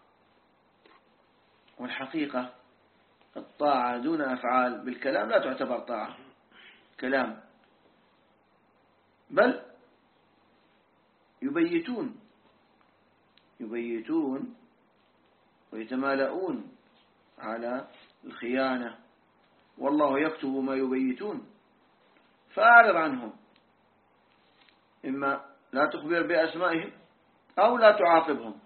والحقيقة الطاعة دون أفعال بالكلام لا تعتبر طاعة كلام، بل يبيتون يبيتون ويتمالؤون على الخيانة، والله يكتب ما يبيتون، فأعرض عنهم، إما لا تخبر بأسمائهم أو لا تعاقبهم.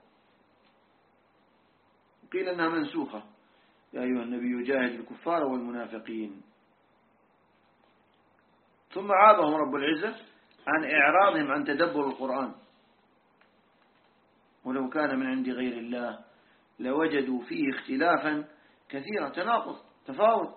قيل أنها منسوخة: يا أيها النبي جاهد الكفار والمنافقين. ثم عابهم رب العزة عن إعراضهم عن تدبر القرآن: ولو كان من عند غير الله لوجدوا فيه اختلافا كثيرا، تناقض، تفاوت.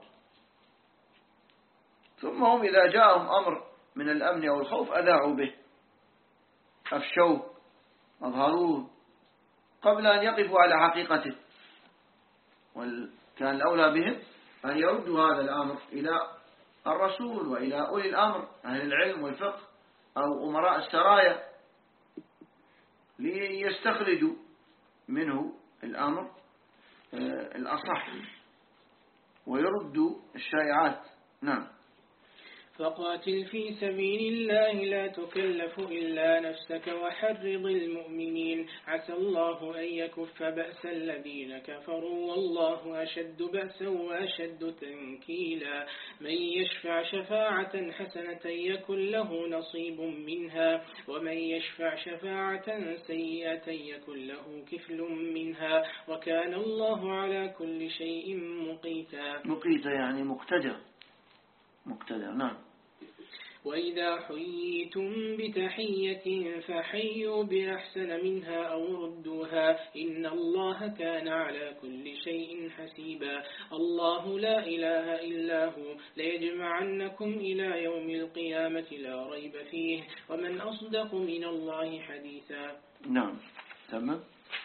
ثم هم إذا جاءهم أمر من الأمن أو الخوف أذاعوا به، أفشوه، أظهروه قبل أن يقفوا على حقيقته، وكان الأولى بهم أن يردوا هذا الأمر إلى الرسول وإلى أولي الأمر أهل العلم والفقه أو أمراء السرايا ليستخرجوا منه الأمر الأصح ويردوا الشائعات. نعم. فقاتل في سبيل الله لا تكلف إلا نفسك وحرض المؤمنين عسى الله أن يكف بأس الذين كفروا والله أشد بأسا وأشد تنكيلا. من يشفع شفاعة حسنة يكن له نصيب منها ومن يشفع شفاعة سيئة يكن له كفل منها وكان الله على كل شيء مقيتا. مقيتا يعني مقتدر، مقتدر. نعم. وإذا حييتم بتحية فحيوا بأحسن منها أو ردوها إن الله كان على كل شيء حسيبا. الله لا إله إلا هو ليجمعنكم إلى يوم القيامة لا ريب فيه ومن أصدق من الله حديثا. نعم. تمام.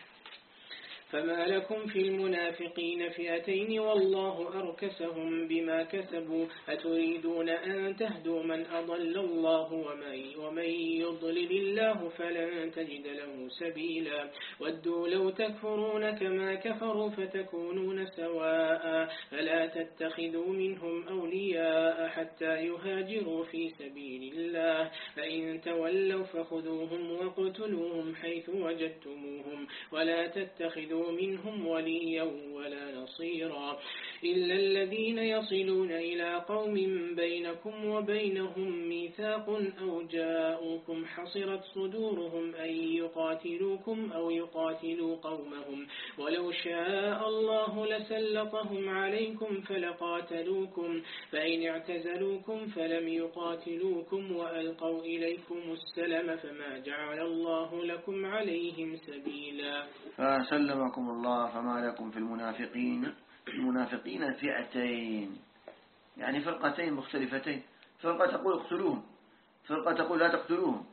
فما لكم في المنافقين فئتين والله أركسهم بما كسبوا أتريدون أن تهدوا من أضل الله ومن يضلل الله فلن تجد له سبيلا. ودوا لو تكفرون كما كفروا فتكونون سواء فلا تتخذوا منهم أولياء حتى يهاجروا في سبيل الله فإن تولوا فخذوهم وقتلوهم حيث وجدتموهم ولا تتخذوا منهم وليا ولا نصيرا إلا الذين يصلون إلى قوم بينكم وبينهم ميثاق أو جاءوكم حصرت صدورهم أن يقاتلوكم أو يقاتلوا قومهم ولو شاء الله لسلطهم عليكم فلقاتلوكم فإن اعتزلوكم فلم يقاتلوكم وألقوا إليكم السلم فما جعل الله لكم عليهم سبيلا. فسلمكم الله. فما لكم في المنافقين المنافقين فئتين، يعني فرقتين مختلفتين، فرقة تقول اقتلوهم، فرقة تقول لا تقتلوهم.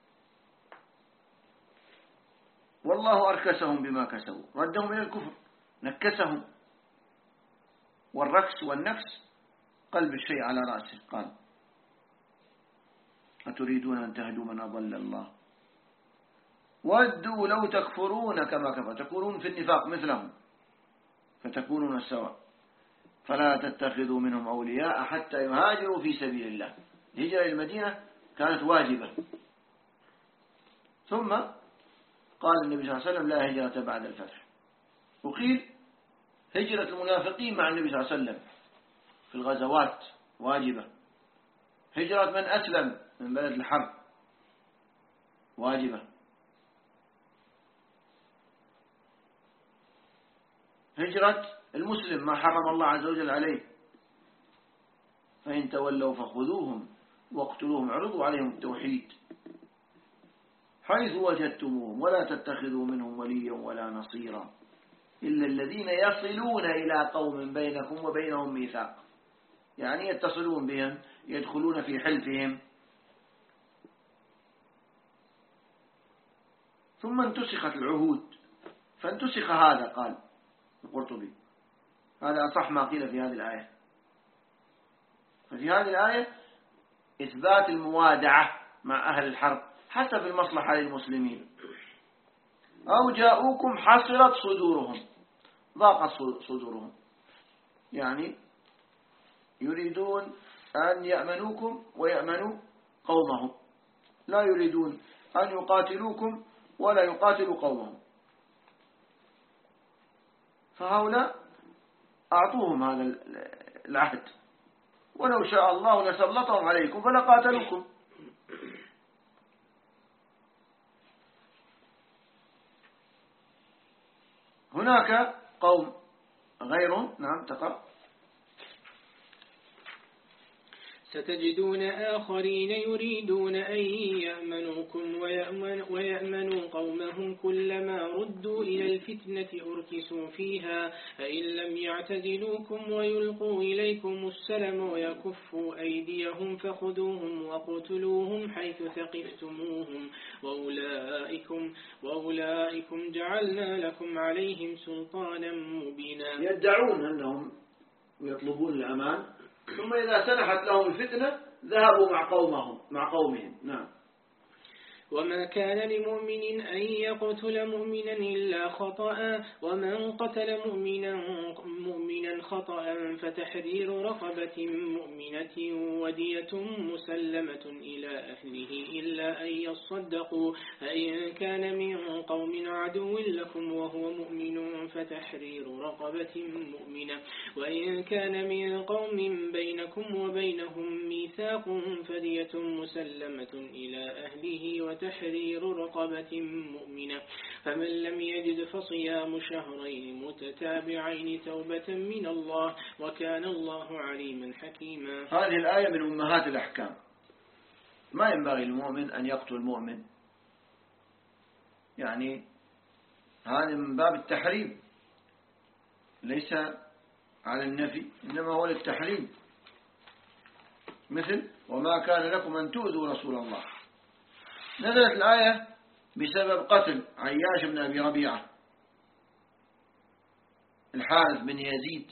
والله أركسهم بما كسبوا، ردهم إلى الكفر، نكسهم. والركس والنكس قلب الشيء على رأسه. قال أتريدون أن تهدوا من أضل الله ودوا لو تكفرون كما كفر، تكونون في النفاق مثلهم فتكونون سواء فلا تتخذوا منهم أولياء حتى يهاجروا في سبيل الله. الهجرة إلى المدينة كانت واجبة. ثم قال النبي صلى الله عليه وسلم لا هجرة بعد الفتح. وقيل هجرة المنافقين مع النبي صلى الله عليه وسلم في الغزوات واجبة. هجرة من أسلم من بلد الحرب واجبة. هجرة المسلم ما حرم الله عز وجل عليه. فإن تولوا فخذوهم واقتلوهم، عرضوا عليهم التوحيد حيث وجدتموهم ولا تتخذوا منهم وليا ولا نصيرا إلا الذين يصلون إلى قوم بينكم وبينهم ميثاق، يعني يتصلون بهم، يدخلون في حلفهم. ثم انتسخت العهود فانتسخ هذا. قال القرطبي هذا أصح ما قيل في هذه الآية. ففي هذه الآية إثبات الموادعة مع أهل الحرب حسب المصلحة للمسلمين. أو جاءوكم حصرت صدورهم، ضاقت صدورهم، يعني يريدون أن يأمنوكم ويأمنوا قومهم، لا يريدون أن يقاتلوكم ولا يقاتلوا قومهم. فهؤلاء أعطوهم هذا العهد، ولو شاء الله لسلطهم عليكم فلقاتلوكم. هناك قوم غيرهم. نعم تقرأ. ستجدون آخرين يريدون أن يأمنوكم ويأمن ويأمنوا قومهم كلما ردوا إلى الفتنة أركسوا فيها فإن لم يعتزلوكم ويلقوا إليكم السلم ويكفوا أيديهم فخذوهم وقتلوهم حيث ثقفتموهم وأولئكم, وأولئكم جعلنا لكم عليهم سلطانا مبينا. يدعون أنهم يطلبون الأمان، ثم إذا سنحت لهم الفتنة ذهبوا مع قومهم مع قومهم. نعم. وما كان لمؤمن أن يقتل مؤمنا إلا خطأ، ومن قتل مؤمنا مؤمنا خطأ فتحرير رقبة مؤمنة ودية مسلمة إلى أهله إلا أن يصدقوا، فإن كان من قوم عدو لكم وهو مؤمن فتحرير رقبة مؤمنة، وإن كان من قوم بينكم وبينهم ميثاق فدية مسلمة إلى أهله وتحرير رقبة مؤمنة، فمن لم يجد فصيام شهرين متتابعين توبة من الله وكان الله عليما حكيما. هذه الآية من أمهات الأحكام. ما ينبغي للمؤمن أن يقتل المؤمن، يعني هذا من باب التحريم، ليس على النفي إنما هو للتحريم. مثل وما كان لكم أن تؤذوا رسول الله. نزلت الآية بسبب قتل عياش بن أبي ربيعة الحارث بن يزيد،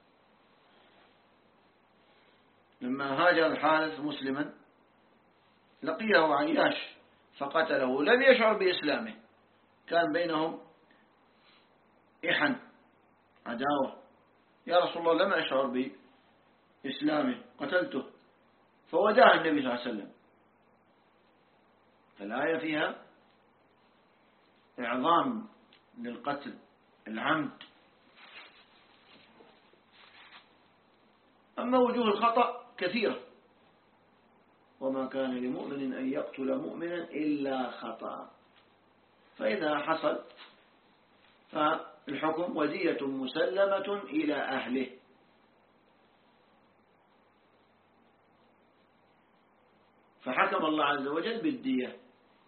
لما هاجر الحارث مسلما لقيه عياش فقتله، لم يشعر بإسلامه، كان بينهم إحن عداوة. يا رسول الله لم أشعر بإسلامه قتلته، فوداه النبي صلى الله عليه وسلم. فالآية فيها إعظام للقتل العمد. أما وجوه الخطأ كثيرة. وما كان لمؤمن أن يقتل مؤمنا إلا خطأ، فإذا حصل فالحكم ودية مسلمة إلى أهله. فحكم الله عز وجل بالدية،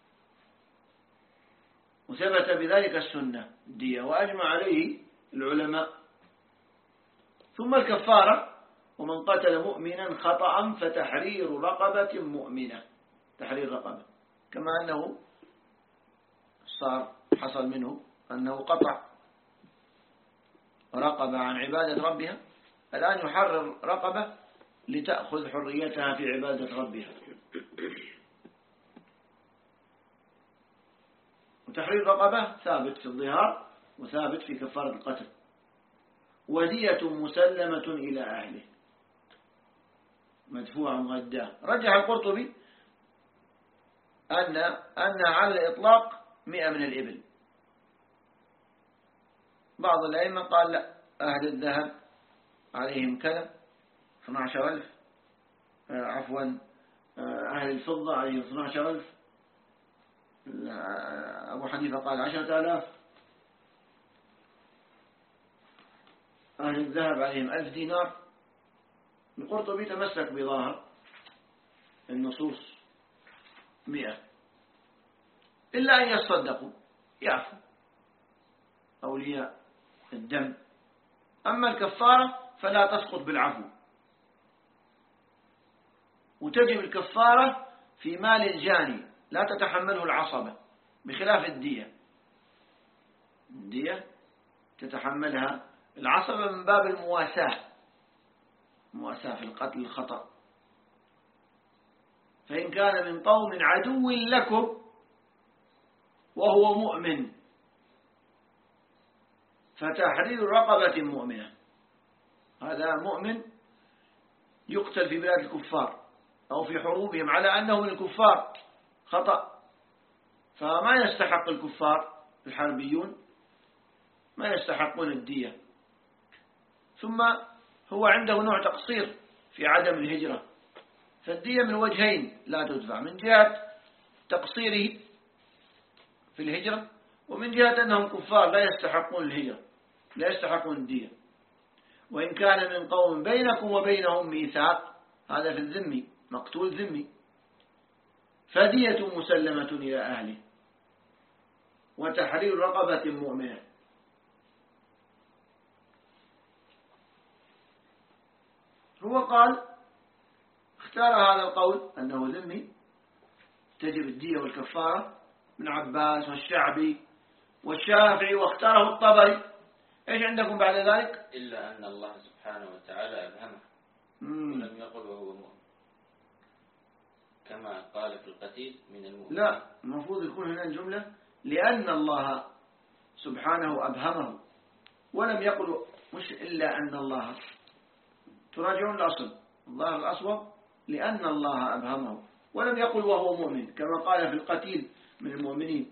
وثبت بذلك السنة الدية، وأجمع عليه العلماء. ثم الكفارة، ومن قتل مؤمنا خطأ فتحرير رقبة مؤمنة، تحرير رقبة، كما أنه صار حصل منه أنه قطع رقبة عن عبادة ربها، الآن يحرر رقبة لتأخذ حريتها في عبادة ربها. وتحرير رقبة ثابت في الظهار وثابت في كفارة القتل. ودية مسلمة إلى أهله مدفوع مغداه. رجح القرطبي أن أن على الإطلاق مئة من الإبل. بعض الأئمة قال لا، أهل الذهب عليهم كذا اثني عشر ألف، عفوا أهل الفضة عليهم اثني عشر ألف، أبو حنيفة قال عشرة آلاف، أهل الذهب عليهم ألف دينار. القرطبي تمسك بظاهر النصوص مئة، إلا أن يصدقوا يعفو أولياء الدم. أما الكفارة فلا تسقط بالعفو، وتجب الكفارة في مال الجاني لا تتحمله العصبة، بخلاف الدية. الدية تتحملها العصبة من باب المواساة، مواساة في القتل الخطأ. فإن كان من قوم عدو لكم وهو مؤمن فتحرير رقبة مؤمنة. هذا مؤمن يقتل في بلاد الكفار أو في حروبهم على أنه من الكفار خطأ، فما يستحق الكفار الحربيون ما يستحقون الدية. ثم هو عنده نوع تقصير في عدم الهجرة، فالدية من وجهين لا تدفع، من جهة تقصيره في الهجرة، ومن جهة أنهم كفار لا يستحقون الهجرة لا يستحقون الدية. وإن كان من قوم بينكم وبينهم ميثاق، هذا في الذمي مقتول ذمي، فدية مسلمة إلى أهله وتحرير رقبة مؤمنة. هو قال اختار هذا القول أنه ذمي تجب الدية والكفارة من عباس والشعبي والشافعي، واختاره الطبري. ايش عندكم بعد ذلك؟ إلا أن الله سبحانه وتعالى أبهمه ولم يقل وهو مؤمن كما قال في القتيل من المؤمن. لا، المفروض يكون هنا الجملة لأن الله سبحانه أبهمه، ولم يقل مش إلا أن الله. تراجعون الأصل، الله الأصوب لأن الله أبهمه، ولم يقل وهو مؤمن كما قال في القتيل من المؤمنين.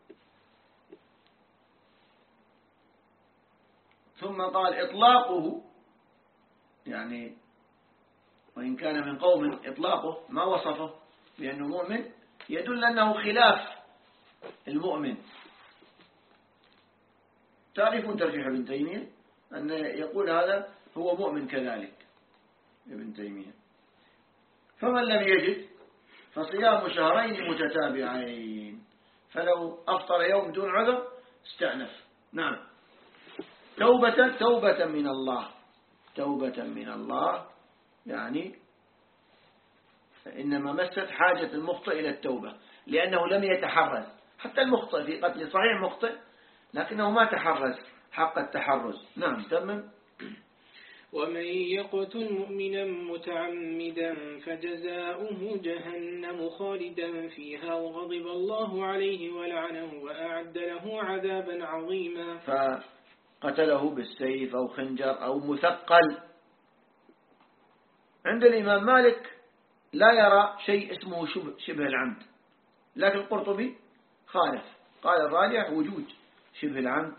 ثم قال إطلاقه، يعني وإن كان من قوم إطلاقه ما وصفه بأنه مؤمن يدل أنه خلاف المؤمن. تعرفون ترجيح ابن تيمية أن يقول هذا هو مؤمن كذلك ابن تيمية. فمن لم يجد فصيام شهرين متتابعين، فلو أفطر يوم دون عذر استأنف. نعم. توبة توبة من الله، توبة من الله يعني إنما مست حاجة المخطئ إلى التوبة، لأنه لم يتحرز. حتى المخطئ في قتل صحيح مخطئ لكنه ما تحرز حق التحرز. نعم تمام. ومن يقتل مؤمنا متعمدا فجزاؤه جهنم خالدا فيها وغضب الله عليه ولعنه وأعد له عذابا عظيما. فقتله بالسيف أو خنجر أو مثقل. عند الإمام مالك لا يرى شيء اسمه شبه, شبه العمد، لكن القرطبي خالف، قال الراجح وجود شبه العمد،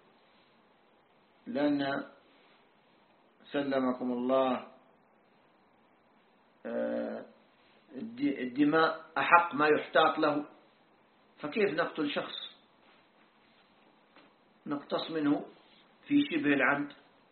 لأن سلمكم الله الدماء أحق ما يحتاط له، فكيف نقتل شخص نقتص منه في شبه العمد؟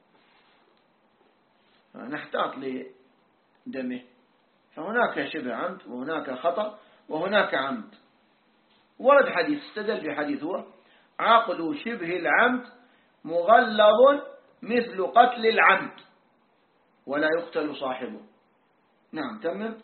نحتاط لدمه. فهناك شبه عمد وهناك خطأ وهناك عمد. ورد حديث استدل بحديث هو عقل شبه العمد مغلظ مثل قتل العمد ولا يقتل صاحبه. نعم تمام.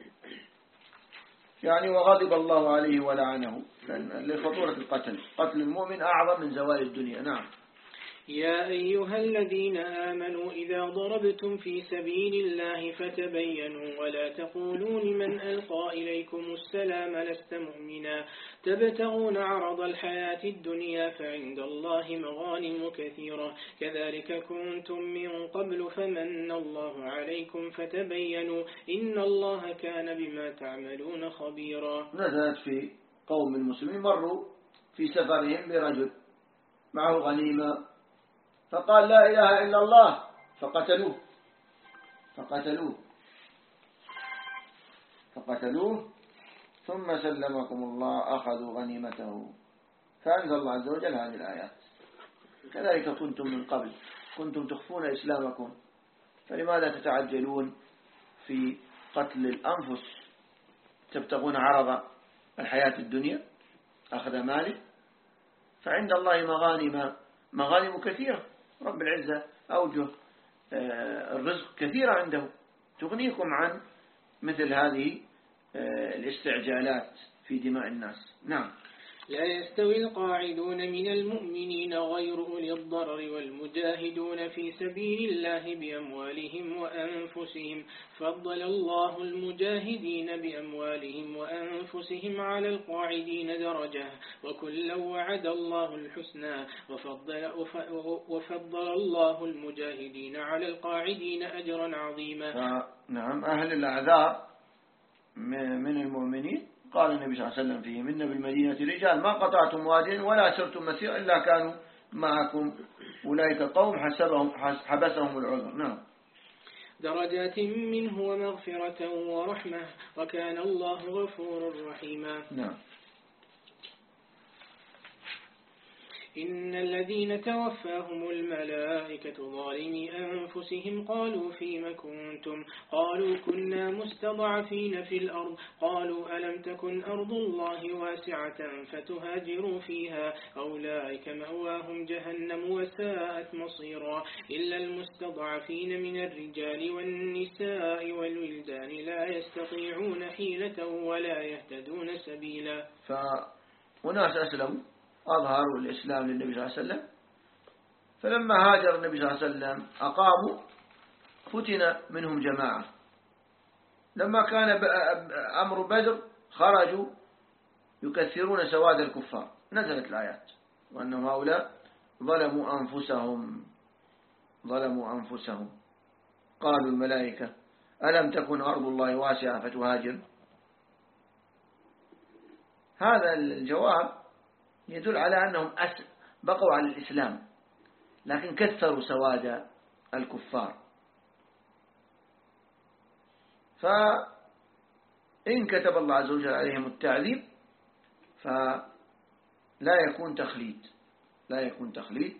يعني وغضب الله عليه ولعنه لخطورة القتل، قتل المؤمن أعظم من زوال الدنيا. نعم. يا أيها الذين آمنوا إذا ضربتم في سبيل الله فتبينوا ولا تقولوا لمن ألقى إليكم السلام لست مؤمنا تبتغون عرض الحياة الدنيا فعند الله مغانم كثيرة كذلك كنتم من قبل فمن الله عليكم فتبينوا إن الله كان بما تعملون خبيرا. نزلت في قوم المسلمين مروا في سفرهم برجل معه غنيمة فقال لا إله إلا الله فقتلوه فقتلوه فقتلوه ثم سلمكم الله أخذوا غنيمته. فأنزل الله عز وجل هذه الآيات كذلك كنتم من قبل كنتم تخفون إسلامكم فلماذا تتعجلون في قتل الأنفس تبتغون عرض الحياة الدنيا أخذ ماله فعند الله مغانم مغانم كثيرة. رب العزة أوجه الرزق كثيرة عنده تغنيكم عن مثل هذه الاستعجالات في دماء الناس. نعم. لا يستوي القاعدون من المؤمنين غير أولي الضرر والمجاهدون في سبيل الله بأموالهم وأنفسهم فضل الله المجاهدين بأموالهم وأنفسهم على القاعدين درجة وكلا وعد الله الحسنى وفضل, وفضل الله المجاهدين على القاعدين أجرا عظيما. نعم. أهل الأعذار من المؤمنين قال النبي صلى الله عليه وسلم فيهم: إن بالمدينة رجال ما قطعتم واديا ولا سرتم مسيرا إلا كانوا معكم، أولئك قوم حسبهم حبسهم العذر. نعم. درجات منه ومغفرة ورحمة وكان الله غفورا رحيما. نعم. إن الذين توفاهم الملائكة ظالمي أنفسهم قالوا فيم كنتم؟ قالوا كنا مستضعفين في الأرض. قالوا ألم تكن أرض الله واسعة فتهاجروا فيها؟ أولئك مأواهم جهنم وساءت مصيرا. إلا المستضعفين من الرجال والنساء والولدان لا يستطيعون حيلة ولا يهتدون سبيلا. فأناس أسلموا أظهروا الإسلام للنبي صلى الله عليه وسلم، فلما هاجر النبي صلى الله عليه وسلم أقاموا، فتن منهم جماعة. لما كان أمر بدر خرجوا يكثرون سواد الكفار، نزلت الآيات وأنهم هؤلاء ظلموا أنفسهم ظلموا أنفسهم قالوا الملائكة ألم تكن أرض الله واسعة فتهاجر؟ هذا الجواب يدل على أنهم بقوا على الإسلام لكن كثروا سواد الكفار. فإن كتب الله عز وجل عليهم التعذيب فلا يكون تخليد لا يكون تخليد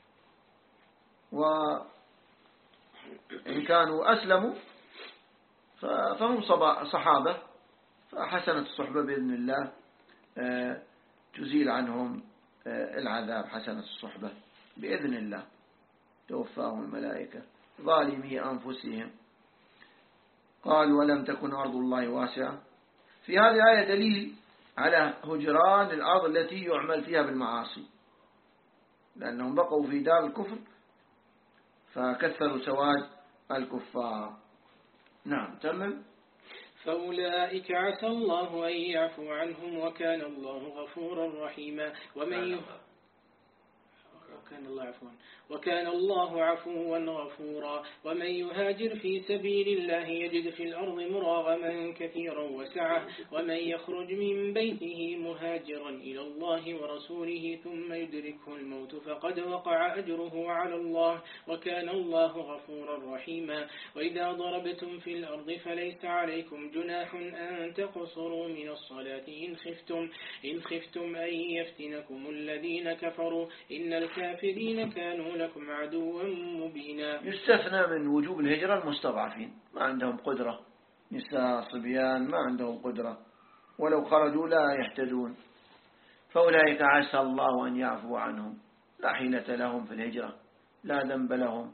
وإن كانوا أسلموا فهم صحابة، فحسنة الصحبة بإذن الله تزيل عنهم العذاب. حسنة الصحبة بإذن الله. توفاهم الملائكة ظالمي أنفسهم قالوا ولم تكن أرض الله واسعة. في هذه الآية دليل على هجران الأرض التي يعمل فيها بالمعاصي، لأنهم بقوا في دار الكفر فكثروا سواد الكفار. نعم. تمام. فأولئك عسى الله أن يعفو عنهم وكان الله غفورا رحيما. ومن وكان الله عفوا وكان الله عفوا غفورا. ومن يهاجر في سبيل الله يجد في الأرض مراغما كثيرا وسعة. ومن يخرج من بيته مهاجرا إلى الله ورسوله ثم يدركه الموت فقد وقع أجره على الله وكان الله غفورا رحيما. وإذا ضربتم في الأرض فليس عليكم جناح أن تقصروا من الصلاة إن خفتم إن خفتم أن يفتنكم الذين كفروا إن الكافرين كانوا لكم عدوا مبينا. يستثنى من وجوب الهجرة المستضعفين، ما عندهم قدرة، نساء صبيان ما عندهم قدرة ولو خرجوا لا يهتدون، فأولئك عسى الله أن يعفو عنهم، لا حيلة لهم في الهجرة، لا ذنب لهم.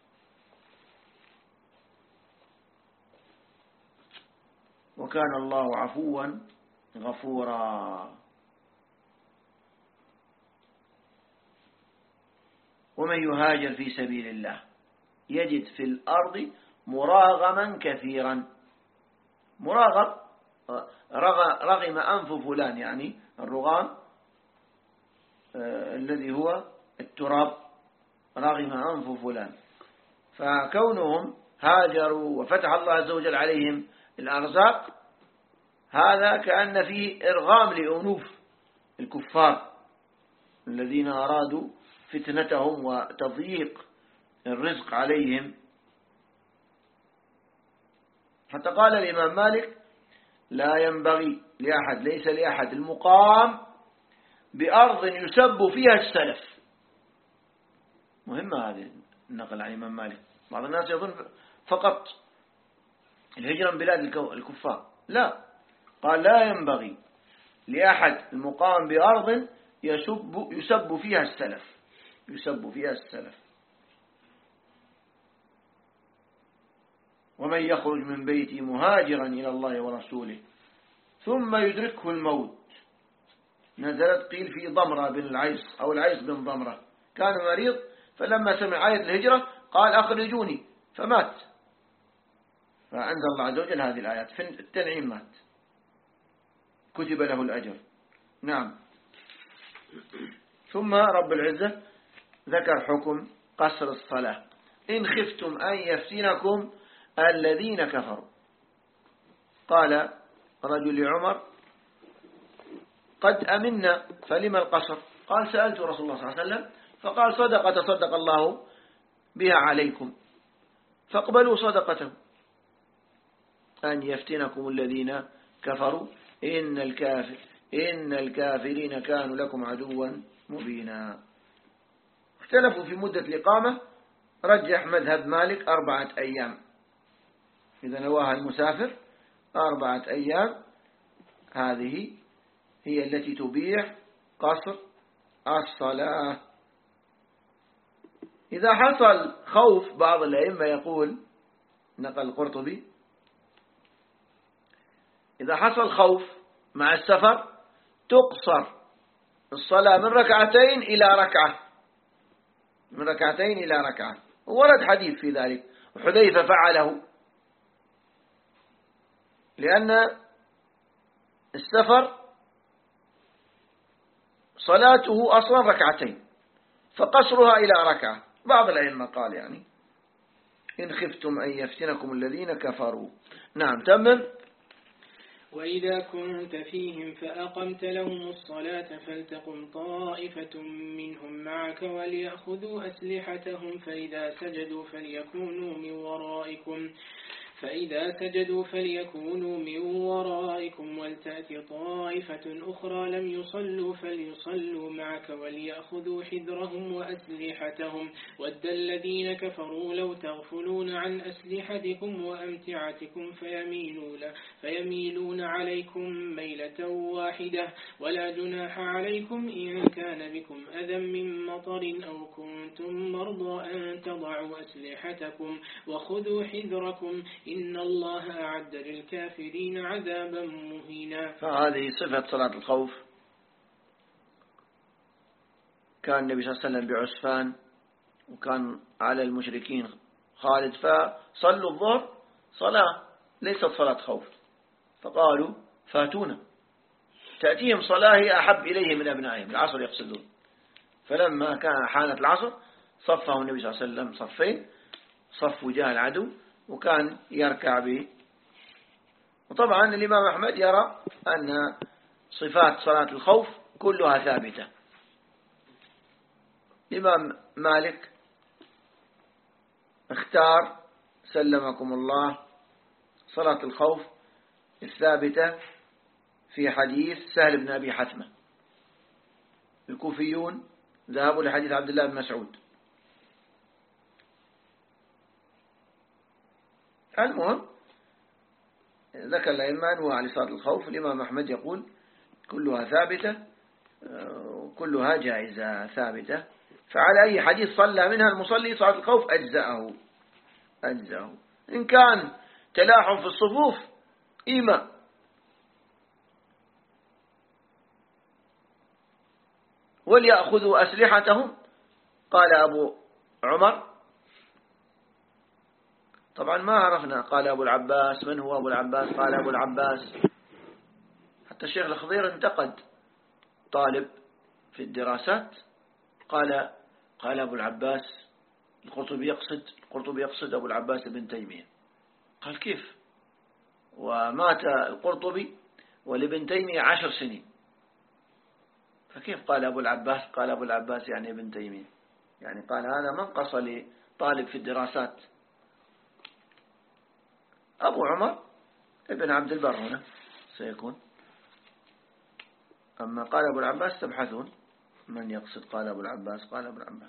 وكان الله عفوا غفورا. ومن يهاجر في سبيل الله يجد في الأرض مراغما كثيرا. مراغم رغم أنف فلان، يعني الرغام آه الذي هو التراب، رغم أنف فلان. فكونهم هاجروا وفتح الله عز وجل عليهم الأرزاق هذا كأن فيه إرغام لأنوف الكفار الذين أرادوا فتنتهم وتضييق الرزق عليهم. حتى قال الإمام مالك لا ينبغي لأحد ليس لأحد المقام بأرض يسب فيها السلف. مهمة هذه النقل عن الإمام مالك. بعض الناس يظن فقط الهجرة من بلاد الكفار، لا، قال لا ينبغي لأحد المقام بأرض يسب, يسب فيها السلف يسب فيها السلف. ومن يخرج من بيته مهاجرا إلى الله ورسوله ثم يدركه الموت. نزلت قيل في ضمرة بن العيس أو العيس بن ضمرة، كان مريض فلما سمع آية الهجرة قال أخرجوني فمات، فأنزل الله عز وجل هذه الآيات في التنعيم، مات كتب له الأجر. نعم. ثم رب العزة ذكر حكم قصر الصلاة إن خفتم أن يفتنكم الذين كفروا. قال رجل لعمر قد أمنا فلما القصر؟ قال سألت رسول الله صلى الله عليه وسلم فقال صدقة تصدق الله بها عليكم فاقبلوا صدقته أن يفتنكم الذين كفروا إن الكافر إن الكافرين كانوا لكم عدوا مبينا. اختلفوا في مدة الإقامة، رجح مذهب مالك أربعة أيام إذا نواها المسافر أربعة أيام، هذه هي التي تبيح قصر الصلاة. إذا حصل خوف، بعض الأئمة يقول، نقل القرطبي، إذا حصل خوف مع السفر تقصر الصلاة من ركعتين إلى ركعة، من ركعتين إلى ركعة، ورد حديث في ذلك، وحذيفة فعله، لأن السفر صلاته أصلا ركعتين فقصرها إلى ركعة. بعض الأئمة قال يعني إن خفتم أن يفتنكم الذين كفروا. نعم تمم. وإذا كنت فيهم فأقمت لهم الصلاة فلتقم طائفة منهم معك وليأخذوا أسلحتهم فإذا سجدوا فليكونوا من ورائكم فإذا سجدوا فليكونوا من ورائكم ولتأت طائفة أخرى لم يصلوا فليصلوا معك وليأخذوا حذرهم وأسلحتهم ود الذين كفروا لو تغفلون عن أسلحتكم وأمتعتكم فيميلون, فيميلون عليكم ميلة واحدة ولا جناح عليكم إن كان بكم أذى من مطر أو كنتم مرضى أن تضعوا أسلحتكم وخذوا حذركم إن الله أعد للكافرين عذابا مهينا. فهذه صفة صلاة الخوف. كان النبي صلى الله عليه وسلم بعسفان وكان على المشركين خالد، فصلوا الظهر صلاة ليست صلاة خوف، فقالوا فاتونا، تأتيهم صلاة هي أحب إليه من أبنائهم، العصر يقصدون. فلما كان حانت العصر صفه النبي صلى الله عليه وسلم صفين، صف وجاه العدو وكان يركع به. وطبعا الإمام أحمد يرى أن صفات صلاة الخوف كلها ثابتة. الإمام مالك اختار سلمكم الله صلاة الخوف الثابتة في حديث سهل بن أبي حثمة. الكوفيون ذهبوا لحديث عبد الله بن مسعود. المهم ذكر الأئمة أنواع لصلاة الخوف. الإمام أحمد يقول كلها ثابتة وكلها جائزة ثابتة، فعلى أي حديث صلى منها المصلي صلاة الخوف أجزأه أجزأه إن كان تلاحم في الصفوف إيمان. وليأخذوا أسلحتهم قال أبو عمر، طبعا ما عرفنا قال أبو العباس، من هو أبو العباس؟ قال أبو العباس، حتى الشيخ الخضير انتقد طالب في الدراسات قال قال أبو العباس، القرطبي يقصد القرطبي يقصد أبو العباس ابن تيمية. قال كيف؟ ومات القرطبي ولابن تيمية عشر سنين، فكيف قال أبو العباس؟ قال أبو العباس يعني ابن تيمية، يعني قال هذا منقص لطالب في الدراسات. أبو عمر ابن عبد البر هنا سيكون. أما قال أبو العباس تبحثون من يقصد قال أبو العباس. قال أبو العباس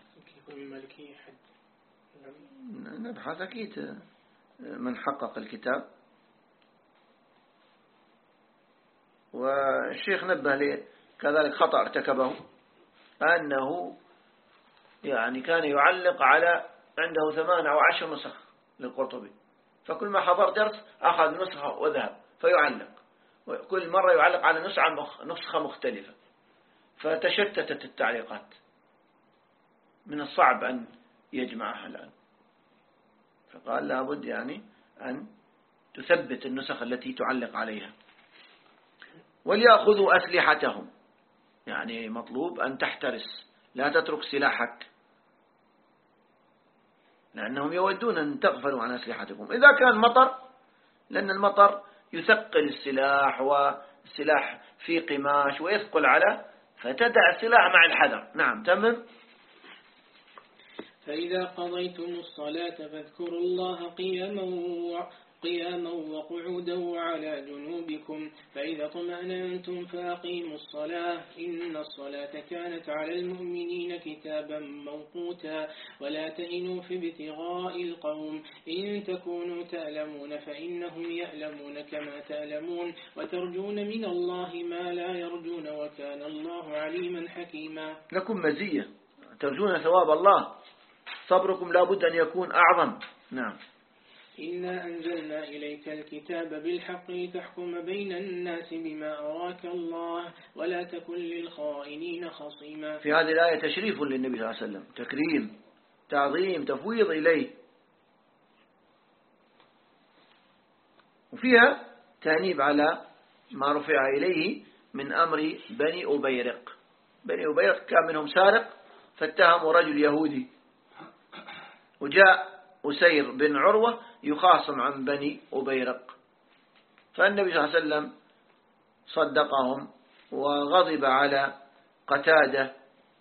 نبحث أكيد من حقق الكتاب. والشيخ نبه لي كذلك خطأ ارتكبه، أنه يعني كان يعلق على عنده ثمان أو عشر نسخ للقرطبي، فكل ما حضر درس أخذ نسخة وذهب فيعلق، وكل مرة يعلق على نسخة مختلفة، فتشتتت التعليقات، من الصعب أن يجمعها الآن. فقال لابد يعني أن تثبت النسخ التي تعلق عليها. وليأخذوا أسلحتهم، يعني مطلوب أن تحترس، لا تترك سلاحك، لأنهم يودون أن تغفلوا عن أسلحتكم. إذا كان مطر، لأن المطر يثقل السلاح السلاح في قماش ويثقل على، فتدع السلاح مع الحذر. نعم تمم. فإذا قضيتم الصلاة فاذكروا الله قياما قياما وقعودا وعلى جنوبكم، فإذا طمأننتم فأقيموا الصلاة إن الصلاة كانت على المؤمنين كتابا موقوتا، ولا تهنوا في ابتغاء القوم إن تكونوا تألمون فإنهم يألمون كما تألمون، وترجون من الله ما لا يرجون وكان الله عليما حكيما. لكم مزية، ترجون ثواب الله، صبركم لا بد أن يكون أعظم. نعم. إنا أنزلنا إليك الكتاب بالحق لتحكم بين الناس بما أراك الله ولا تكن للخائنين خصيما. في هذه الآية تشريف للنبي صلى الله عليه وسلم، تكريم، تعظيم، تفويض إليه، وفيها تأنيب على ما رفع إليه من أمر بني أبيرق. بني أبيرق كان منهم سارق فاتهموا رجل يهودي، وجاء أسير بن عروة يخاصم عن بني أبيرق، فالنبي صلى الله عليه وسلم صدقهم وغضب على قتادة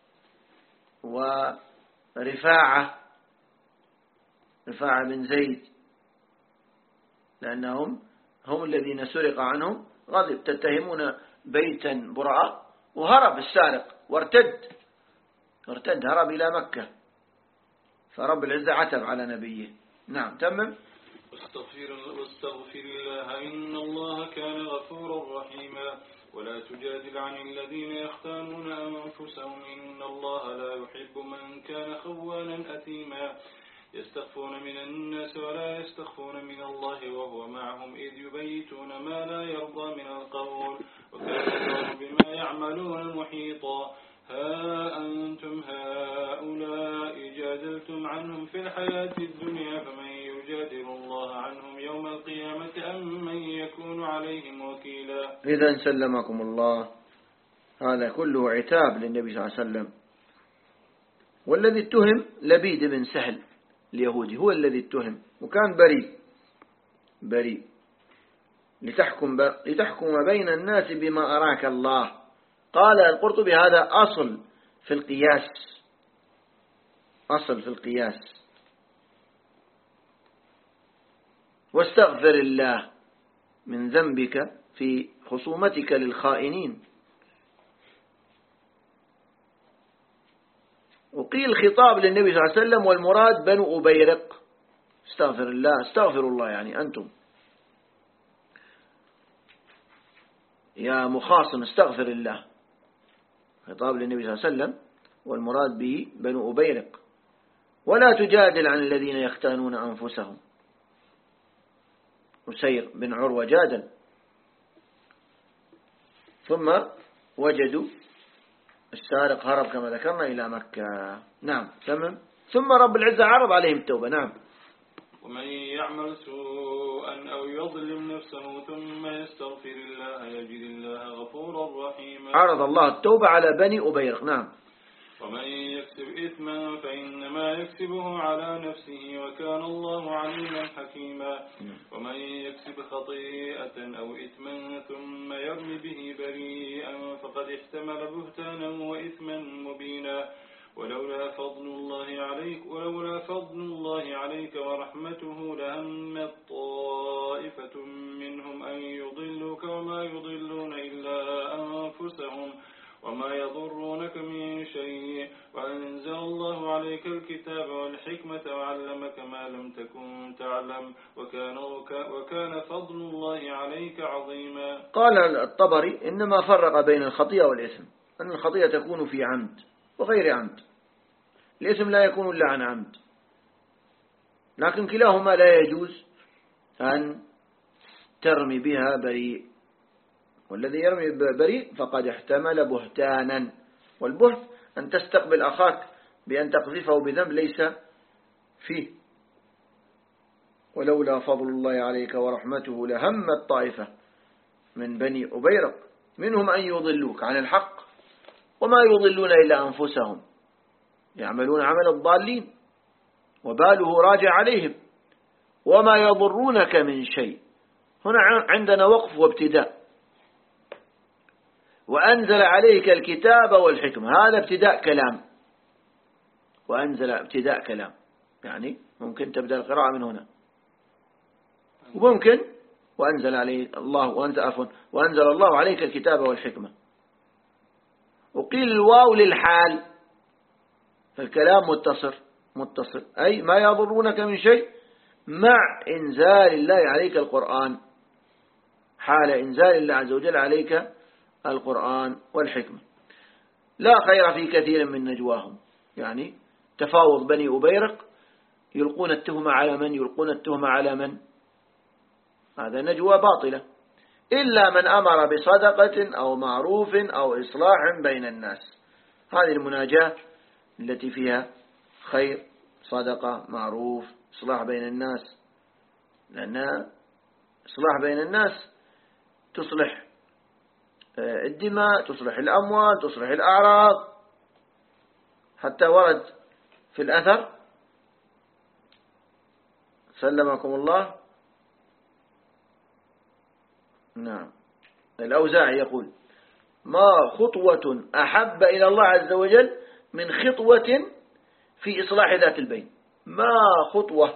ورفاعة رفاعة بن زيد لأنهم هم الذين سرق عنهم، غضب تتهمون بيتا براء، وهرب السارق وارتد ارتد هرب إلى مكة، فرب العزة عتب على نبيه. نعم تمم. واستغفر, واستغفر الله إن الله كان غفورا رحيما، ولا تجادل عن الذين يختانون أنفسهم إن الله لا يحب من كان خوانا أثيما، يستخفون من الناس ولا يستخفون من الله وهو معهم إذ يبيتون ما لا يرضى من القول، وكان الله بما يعملون محيطا. ها أنتم هؤلاء جادلتم عنهم في الحياة الدنيا فمن يجادل الله عنهم يوم القيامة أم من يكون عليهم وكيلا. إذا سلمكم الله، هذا كله عتاب للنبي صلى الله عليه وسلم. والذي اتهم لبيد بن سهل اليهودي، هو الذي اتهم وكان بريء بريء لتحكم, لتحكم بين الناس بما أراك الله. قال القرطبي هذا أصل في القياس، أصل في القياس. واستغفر الله من ذنبك في خصومتك للخائنين. وقيل خطاب للنبي صلى الله عليه وسلم والمراد بنو أبيرق. استغفر الله، استغفر الله يعني أنتم يا مخاصم استغفر الله، خطاب للنبي صلى الله عليه وسلم والمراد به بنو أبيرق. ولا تجادل عن الذين يختانون أنفسهم. أسير بن عروة جادل، ثم وجدوا السارق هرب كما ذكرنا إلى مكة. نعم تمام. ثم رب العزة عرض عليهم التوبة. نعم. ومن يعمل سوءا أو يظلم نفسه ثم يستغفر الله يجد الله غفورا رحيما. عرض الله التوبة على بني أبيرق. نعم. ومن يكسب إثما فإنما يكسبه على نفسه وكان الله عليما حكيما. ومن يكسب خطيئة أو إثما ثم يرمي به بريئا فقد احتمل بهتانا وإثما مبينا. ولولا فضل الله عليك ولولا فضل الله عليك ورحمته لهمت طائفة منهم أن يضلوك وما يضلون إلا أنفسهم وما يضرونك من شيء، وأنزل الله عليك الكتاب والحكمة وعلمك ما لم تكن تعلم وكان, وكان فضل الله عليك عظيما. قال الطبري إنما فرق بين الخطيئة والإثم، أن الخطيئة تكون في عمد وغير عمد، الإثم لا يكون إلا عن عمد، لكن كلاهما لا يجوز أن ترمي بها بريء، والذي يرمي بريء فقد احتمل بهتانا. والبهت أن تستقبل أخاك بأن تقذفه بذنب ليس فيه. ولولا فضل الله عليك ورحمته لهمت طائفة من بني أبيرق منهم أن يضلوك عن الحق وما يضلون إلا أنفسهم يعملون عمل الضالين وباله راجع عليهم وما يضرونك من شيء. هنا عندنا وقف وابتداء. وأنزل عليك الكتاب والحكمة، هذا ابتداء كلام، وأنزل ابتداء كلام، يعني ممكن تبدأ القراءة من هنا، وممكن وأنزل عليه الله وأنزل عفوا وأنزل الله عليك الكتاب والحكمة. وقيل الواو للحال، فالكلام متصل متصل أي ما يضرونك من شيء مع إنزال الله عليك القرآن، حال إنزال الله عز وجل عليك القرآن والحكمة. لا خير في كثير من نجواهم، يعني تفاوض بني أبيرق، يلقون التهمة على من يلقون التهمة على من هذا نجوى باطلة، إلا من أمر بصدقة أو معروف أو إصلاح بين الناس. هذه المناجاة التي فيها خير، صدقة، معروف، إصلاح بين الناس، لأنها إصلاح بين الناس تصلح الدماء، تصلح الأموال، تصلح الأعراض. حتى ورد في الأثر سلمكم الله، نعم، الأوزاعي يقول: ما خطوة أحب إلى الله عز وجل من خطوة في إصلاح ذات البين. ما خطوة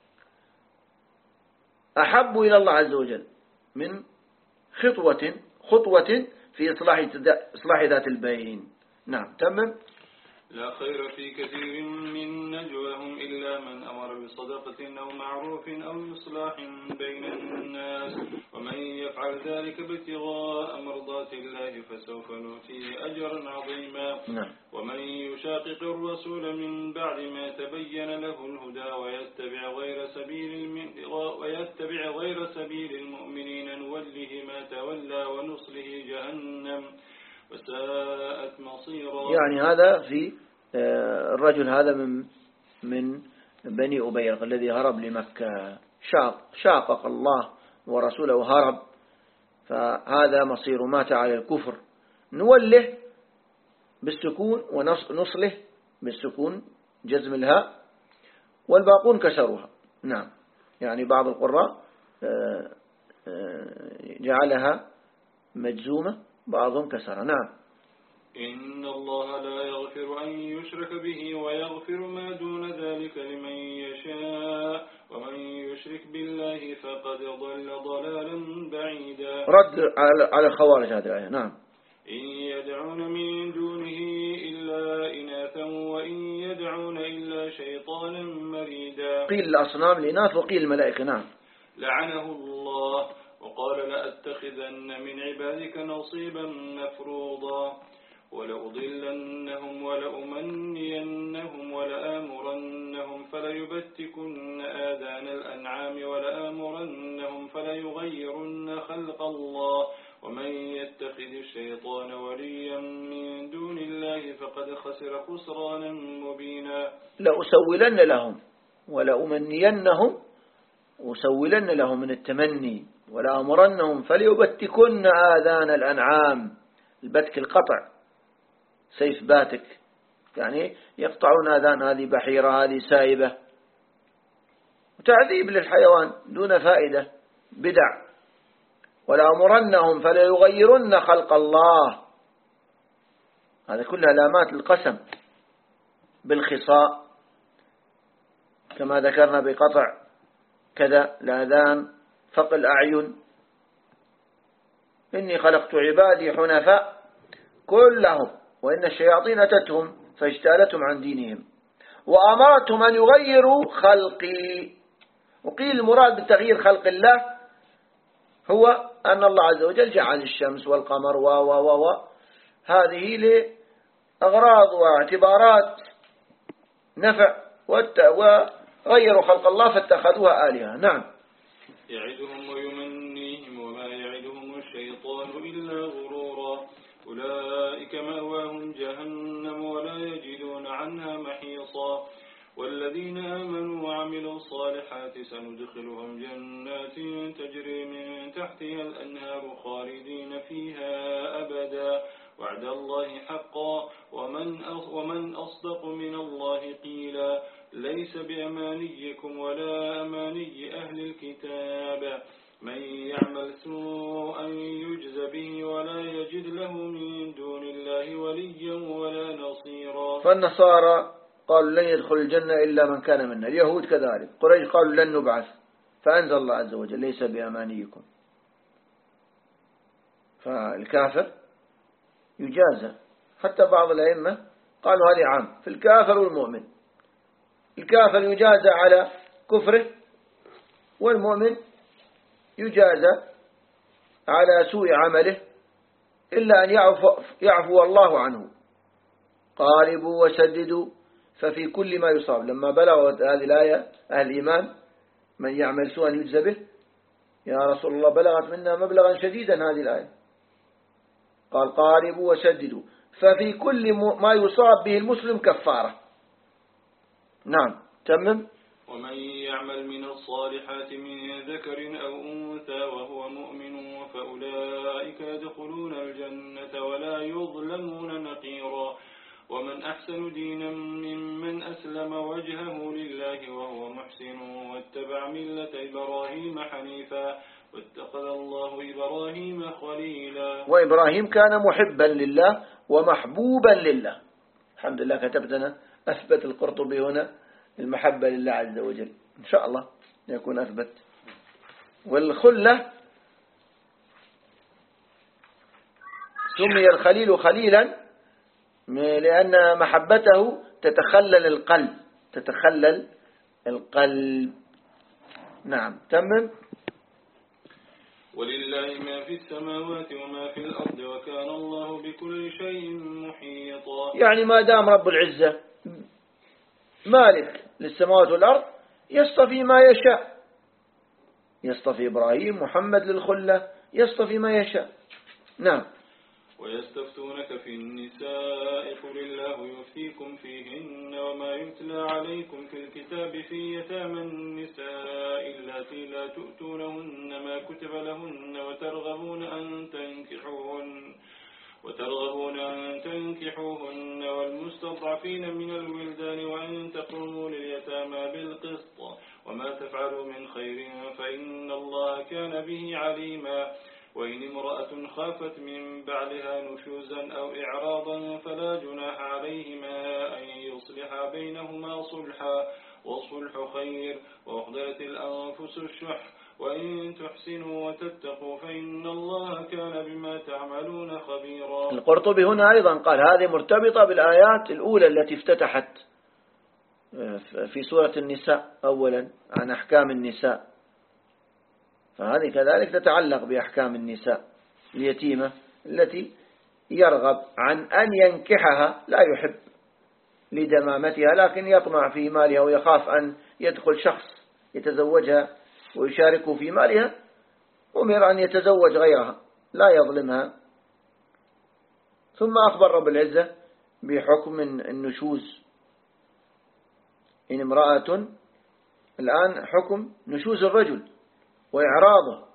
أحب إلى الله عز وجل من خطوة خطوة في إصلاح إصلاح ذات البين. نعم، تمام. لا خير في كثير من نجواهم إلا من أمر بصدقة أو معروف أو إصلاح بين الناس، ومن يفعل ذلك ابتغاء مرضات الله فسوف نؤتيه أجرا عظيما. نعم. ومن يشاقق الرسول من بعد ما تبين له الهدى ويتبع غير سبيل ويتبع غير سبيل المؤمنين نوله ما تولى ونصله جهنم وساءت مصيرا. يعني هذا في الرجل هذا من من بني أبيرق الذي هرب لمكة، شاق شاقق الله ورسوله هرب، فهذا مصير، مات على الكفر. نوله بالسكون ونصله بالسكون جزم الهاء، والباقون كسروها. نعم، يعني بعض القراء جعلها مجزومة، بعضهم كسرها. نعم. إن الله لا يغفر أن يشرك به ويغفر ما دون ذلك لمن يشاء ومن يشرك بالله فقد ضل ضلالا بعيدا. رد على الخوارج هذه الآية. نعم. إن يدعون من دونه إلا إناثا وإن يدعون إلا شيطانا مريدا. قيل الأصنام الإناث وقيل الملائكة. نعم. لعنه الله وقال لأتخذن من عبادك نصيبا مفروضا ولأضلنهم ولأمنينهم ولآمرنهم فليبتكن آذان الأنعام ولآمرنهم فليغيرن خلق الله ومن يتخذ الشيطان وليا من دون الله فقد خسر خسرانا مبينا. لأسولن لهم ولأمنينهم، أسولن لهم من التمني، ولأمرنهم فليبتكن آذان الأنعام. البتك القطع، سيف باتك، يعني يقطعون آذان، هذه بحيرة، هذه سائبة، وتعذيب للحيوان دون فائدة، بدع. ولأمرنهم فليغيرن خلق الله، هذا كلها علامات القسم بالخصاء، كما ذكرنا بقطع كذا الآذان، فق الأعين. إني خلقت عبادي حنفاء كلهم وإن الشياطين أتتهم فاجتالتهم عن دينهم وأمرتهم أن يغيروا خلقي. وقيل المراد بتغيير خلق الله هو أن الله عز وجل جعل الشمس والقمر و و و هذه لأغراض واعتبارات نفع، وغيروا خلق الله فاتخذوها آلهة. نعم. يعدهم ويمنيهم وما يعدهم الشيطان إلا غرورا أولئك مأواهم جهنم ولا يجدون عنها محيصا. والذين آمنوا وعملوا الصالحات سندخلهم جنات تجري من تحتها الأنهار خالدين فيها أبدا وعد الله حقا ومن ومن أصدق من الله قيلا. ليس بأمانيكم ولا أماني أهل الكتاب من يعمل سوءا يجز به ولا يجد له من فالنصارى قالوا لن يدخل الجنة إلا من كان منا، اليهود كذلك، قريش قالوا لن نبعث، فأنزل الله عز وجل ليس بأمانيكم. فالكافر يجازى. حتى بعض الأئمة قالوا هذه عام في الكافر والمؤمن، الكافر يجازى على كفره، والمؤمن يجازى على سوء عمله إلا أن يعفو, يعفو الله عنه. قاربوا وسددوا ففي كل ما يصاب. لما بلغت هذه الآية أهل الإيمان من يعمل سوءا يجزى به، يا رسول الله بلغت منا مبلغا شديدا هذه الآية، قال قاربوا وسددوا ففي كل ما يصاب به المسلم كفارة. نعم تمم. ومن يعمل من الصالحات من ذكر أو أنثى وهو مؤمن فأولئك يدخلون الجنة ولا يظلمون نقيرا. ومن أحسن دينا ممن أسلم وجهه لله وهو محسن واتبع ملة إبراهيم حنيفا واتخذ الله إبراهيم خليلا. وإبراهيم كان محبا لله ومحبوبا لله. الحمد لله كتبتنا أثبت القرطبي هنا المحبة لله عز وجل، إن شاء الله يكون أثبت. والخلة سمي الخليل خليلا لأن محبته تتخلل القلب، تتخلل القلب. نعم تمم. ولله ما في السماوات وما في الأرض وكان الله بكل شيء محيطا. يعني ما دام رب العزة مالك للسماوات والأرض يصطفي ما يشاء، يصطفي إبراهيم محمد للخلة، يصطفي ما يشاء. نعم. ويستفتونك في النساء قل الله يفتيكم فيهن وما يتلى عليكم في الكتاب في يتامى النساء اللاتي لا تؤتونهن ما كتب لهن وترغبون أن تنكحوهن وترغبون أن تنكحوهن والمستضعفين من الولدان وأن تقوموا لليتامى بالقسط وما تفعلوا من خير فإن الله كان به عليما. وإن امرأة خافت من بعلها نشوزا أو إعراضا فلا جناح عليهما أن يصلحا بينهما صلحا والصلح خير وأحضرت الأنفس الشح وإن تحسنوا وتتقوا فإن الله كان بما تعملون خبيرا. القرطبي هنا أيضا قال هذه مرتبطة بالآيات الأولى التي افتتحت في سورة النساء أولا عن أحكام النساء، فهذه كذلك تتعلق بأحكام النساء اليتيمة التي يرغب عن أن ينكحها، لا يحب لدمامتها لكن يطمع في مالها ويخاف أن يدخل شخص يتزوجها ويشاركه في مالها، أمر أن يتزوج غيرها لا يظلمها. ثم أخبر رب العزة بحكم النشوز. إن امرأة الآن حكم نشوز الرجل وإعراضه،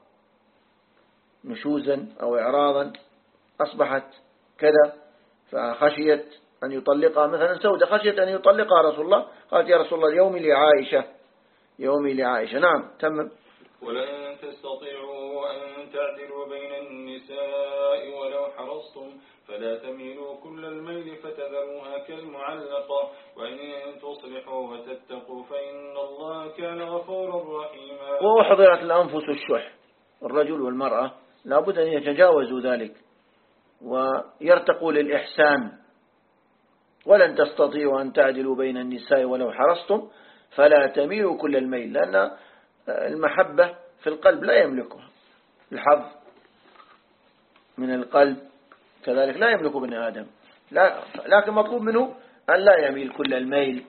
نشوزا أو إعراضا أصبحت كذا، فخشيت أن يطلقها مثلا سودة، خشيت أن يطلقها رسول الله، قالت يا رسول الله يومي لعائشة، يومي لعائشة. نعم تمم. ولن تستطيعوا أن تعدلوا بين النساء ولو حرصتم فلا تميلوا كل الميل فتذروها كالمعلقة وإن تصلحوا وتتقوا فإن الله كان غفورا رحيما. وأحضرت الأنفس الشح، الرجل والمرأة لابد أن يتجاوزوا ذلك ويرتقوا للإحسان. ولن تستطيعوا أن تعدلوا بين النساء ولو حرصتم فلا تميلوا كل الميل، لأن المحبة في القلب لا يملكها، الحظ من القلب كذلك لا يملك ابن آدم، لا لكن مطلوب منه أن لا يميل كل الميل،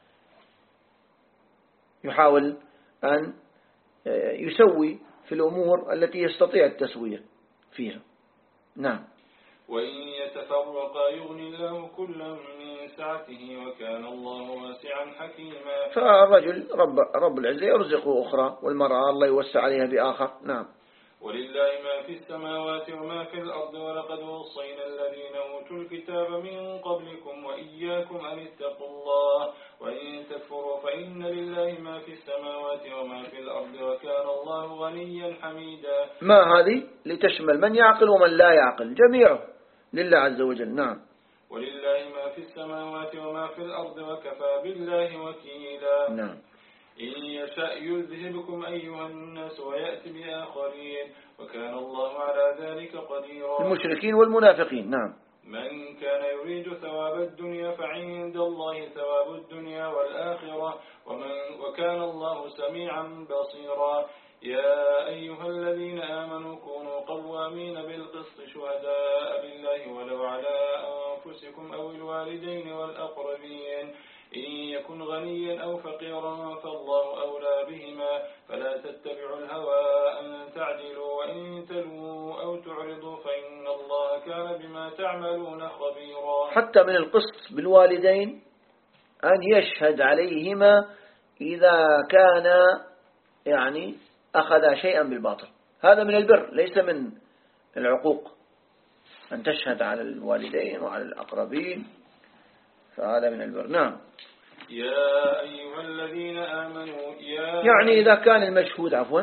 يحاول أن يسوي في الأمور التي يستطيع التسوية فيها. نعم. وإن يتفرقا يغني الله كلا من سعته وكان الله واسعا حكيما. فالرجل رب, رب العزة يرزقه أخرى، والمرأة الله يوسع عليها بآخر. نعم. ولله ما في السماوات وما في الأرض ولقد وصينا الذين أوتوا الكتاب من قبلكم وإياكم أن اتقوا الله وإن تكفروا فإن لله ما في السماوات وما في الأرض وكان الله غنيا حميدا. ما هذه لتشمل من يعقل ومن لا يعقل، جميعه لله عز وجل. نعم. ولله ما في السماوات وما في الأرض وكفى بالله وكيلا. نعم. إن يشاء يذهبكم أيها الناس ويأتي بآخرين وكان الله على ذلك قديرا. المشركين والمنافقين. نعم. من كان يريد ثواب الدنيا فعند الله ثواب الدنيا والآخرة ومن وكان الله سميعا بصيرا. يا أيها الذين آمنوا كونوا قوامين بالقسط شهداء لله ولو على أنفسكم أو الوالدين والأقربين إن يكن غنيا أو فقيرا فالله أولى بهما فلا تتبعوا الهوى أن تعدلوا وإن تلووا أو تعرضوا فإن الله كان بما تعملون خبيرا. حتى من القسط بالوالدين أن يشهد عليهما إذا كان يعني أخذ شيئا بالباطل، هذا من البر ليس من العقوق، أن تشهد على الوالدين وعلى الأقربين، فهذا من البر. نعم. يا أيها الذين آمنوا يا يعني إذا كان المشهود عفوا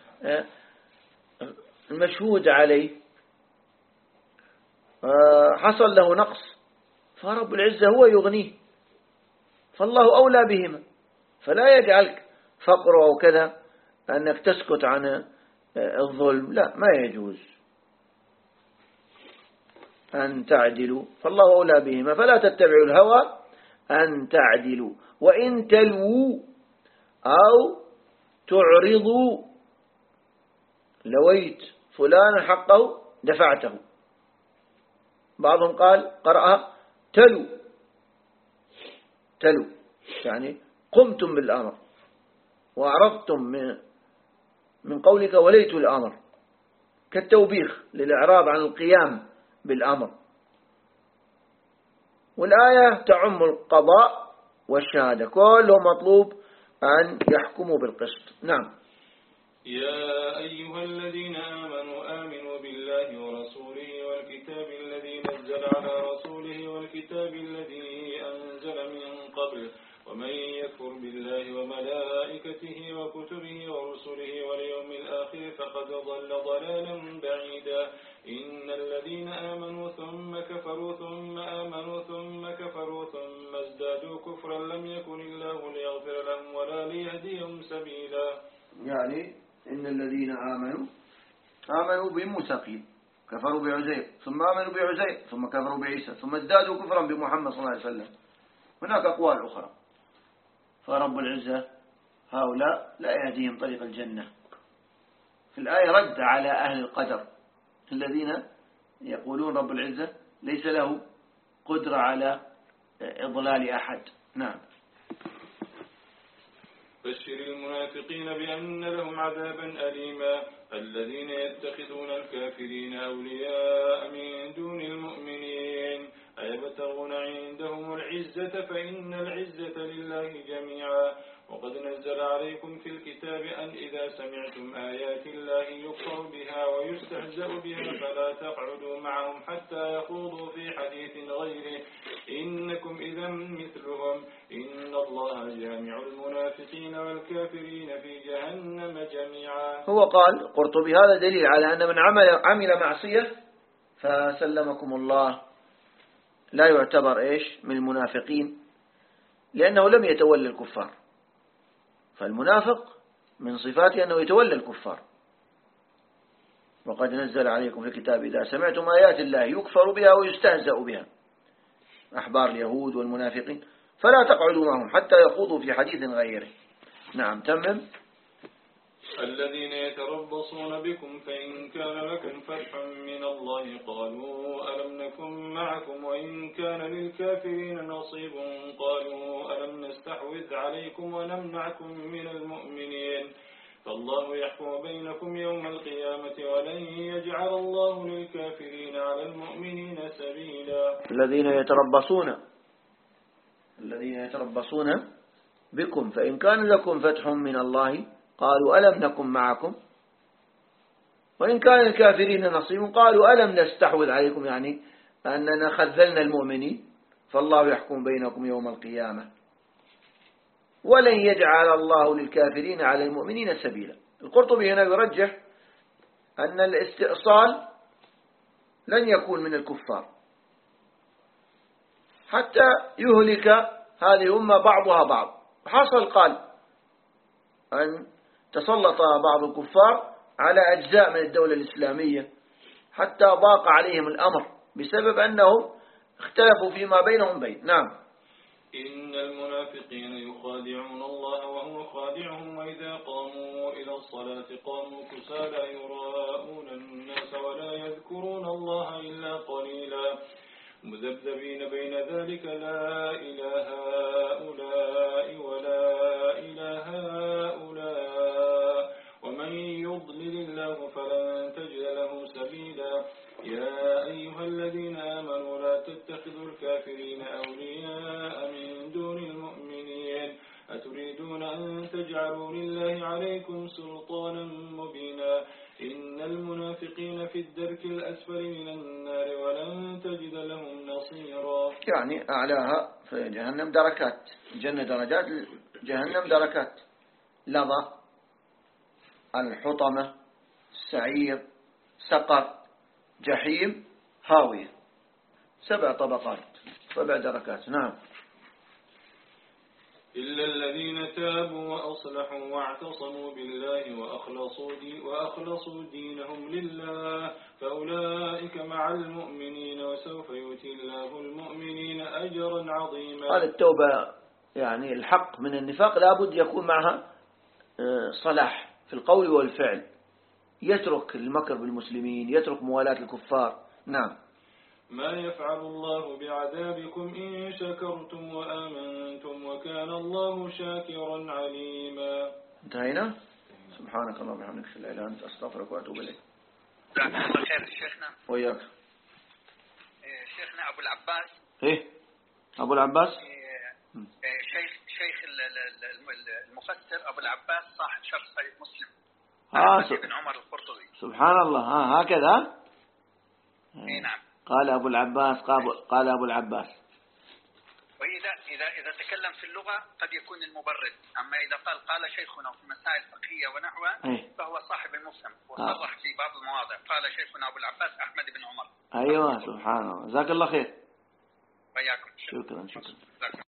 المشهود عليه حصل له نقص فرب العزة هو يغنيه، فالله أولى بهما، فلا يجعلك فقر أو كذا أنك تسكت عن الظلم، لا، ما يجوز أن تعدلوا، فالله أولى بهما فلا تتبعوا الهوى أن تعدلوا وإن تلووا أو تعرضوا، لويت فلان حقه دفعته، بعضهم قال قرأها تلو تلو يعني قمتم بالأمر وأعرضتم من من قولك وليت الأمر، كالتوبيخ للإعراض عن القيام بالأمر. والآية تعم القضاء والشهادة، كله مطلوب أن يحكموا بالقسط. نعم. يا أيها الذين آمنوا آمنوا بالله ورسوله والكتاب الذي نزل على رسوله والكتاب الذي أنزل من قبل ومن يكفر بالله وملائكته وكتبه ورسله واليوم الآخر فقد ضل ضلالا بعيدا. إن الذين آمنوا ثم كفروا ثم آمنوا ثم كفروا ثم ازدادوا كفرا لم يكن الله ليغفر لهم ولا ليهديهم سبيلا. يعني إن الذين آمنوا آمنوا بموسى كفروا بعزير ثم آمنوا بعزير ثم كفروا بعيسى ثم ازدادوا كفرا بمحمد صلى الله عليه وسلم. هناك أقوال أخرى، فرب العزة هؤلاء لا يهديهم طريق الجنة. في الآية رد على أهل القدر الذين يقولون رب العزة ليس له قدرة على إضلال أحد. نعم. بشر المنافقين بأن لهم عذابا أليما الذين يتخذون الكافرين أولياء من دون المؤمنين أيبتغون عندهم العزة فإن العزة لله جميعا. وقد نزل عليكم في الكتاب أن إذا سمعتم آيات الله يكفر بها ويستهزأ بها فلا تقعدوا معهم حتى يخوضوا في حديث غيره إنكم إذا مثلهم إن الله جامع المنافقين والكافرين في جهنم جميعا. هو قال قرطبي هذا دليل على أن من عمل عمل معصية فسلمكم الله لا يعتبر إيش من المنافقين، لأنه لم يتولى الكفار، فالمنافق من صفاته أنه يتولى الكفار. وقد نزل عليكم في الكتاب إذا سمعتم آيات الله يكفر بها ويستهزأ بها أحبار اليهود والمنافقين فلا تقعدوا معهم حتى يخوضوا في حديث غيره. نعم. تمم. الذين يتربصون بكم فإن كان لكم فتح من الله قالوا ألم نكن معكم وإن كان للكافرين نصيب قالوا ألم نستحوذ عليكم ونمنعكم من المؤمنين فالله يحكم بينكم يوم القيامة ولن يجعل الله للكافرين على المؤمنين سبيلا. الذين يتربصون الذين يتربصون بكم فإن كان لكم فتح من الله قالوا ألم نكن معكم وإن كان الكافرين نصيب قالوا ألم نستحوذ عليكم، يعني أننا خذلنا المؤمنين فالله يحكم بينكم يوم القيامة ولن يجعل الله للكافرين على المؤمنين سبيلا. القرطبي هنا يرجح أن الاستئصال لن يكون من الكفار حتى يهلك هذه الأمة بعضها بعض. حصل قال أن تسلط بعض الكفار على أجزاء من الدولة الإسلامية حتى ضاق عليهم الأمر بسبب أنهم اختلفوا فيما بينهم بين. نعم. إن المنافقين يخادعون الله وهو خادعهم وإذا قاموا إلى الصلاة قاموا كسالى يراءون الناس ولا يذكرون الله إلا قليلا مذبذبين بين ذلك لا إله هؤلاء ولا إله هؤلاء ومن يضلل الله فلن تجد له سبيلا يا أيها الذين آمنوا لا تتخذوا الكافرين أولياء من دون المؤمنين أتريدون أن تجعلوا لله عليكم سلطانا مبينا إن المنافقين في الدرك الأسفل من النار ولن تجد لهم نصيرا. يعني أعلاها في جهنم دركات، جنة درجات، جهنم دركات، لظى، الحطمة، سعير، سقر، جحيم، هاوية، سبع طبقات، سبع دركات. نعم. إلا الذين تابوا وأصلحوا واعتصموا بالله وأخلصوا, دي وأخلصوا دينهم لله فأولئك مع المؤمنين وسوف يؤتي الله المؤمنين أجرا عظيما. قال التوبة يعني الحق من النفاق لابد يكون معها صلاح في القول والفعل، يترك المكر بالمسلمين، يترك موالاة الكفار. نعم. ما يفعل الله بعذابكم إن شكرتم وآمنتم وكان الله شاكرا عليما. انتهينا. سبحانك اللهم وبحمدك أشهد أن لا إله إلا أنت أستغفرك وأتوب إليك. الله خير شيخنا. وياك. شيخنا أبو العباس. إيه أبو العباس. شيخ شيخ المفسر أبو العباس صاحب شرح صحيح مسلم. آه س... بن عمر القرطبي. سبحان الله. ها هكذا. إيه نعم. قال أبو العباس قال أبو العباس. وإذا إذا إذا تكلم في اللغة قد يكون المبرد، أما إذا قال قال شيخنا في مسائل فقهية ونحوها أيه. فهو صاحب المفهم وصرح في بعض المواضع قال شيخنا أبو العباس أحمد بن عمر. أيوة سبحان الله. جزاك الله خير. وياكم. شكرا شكرا.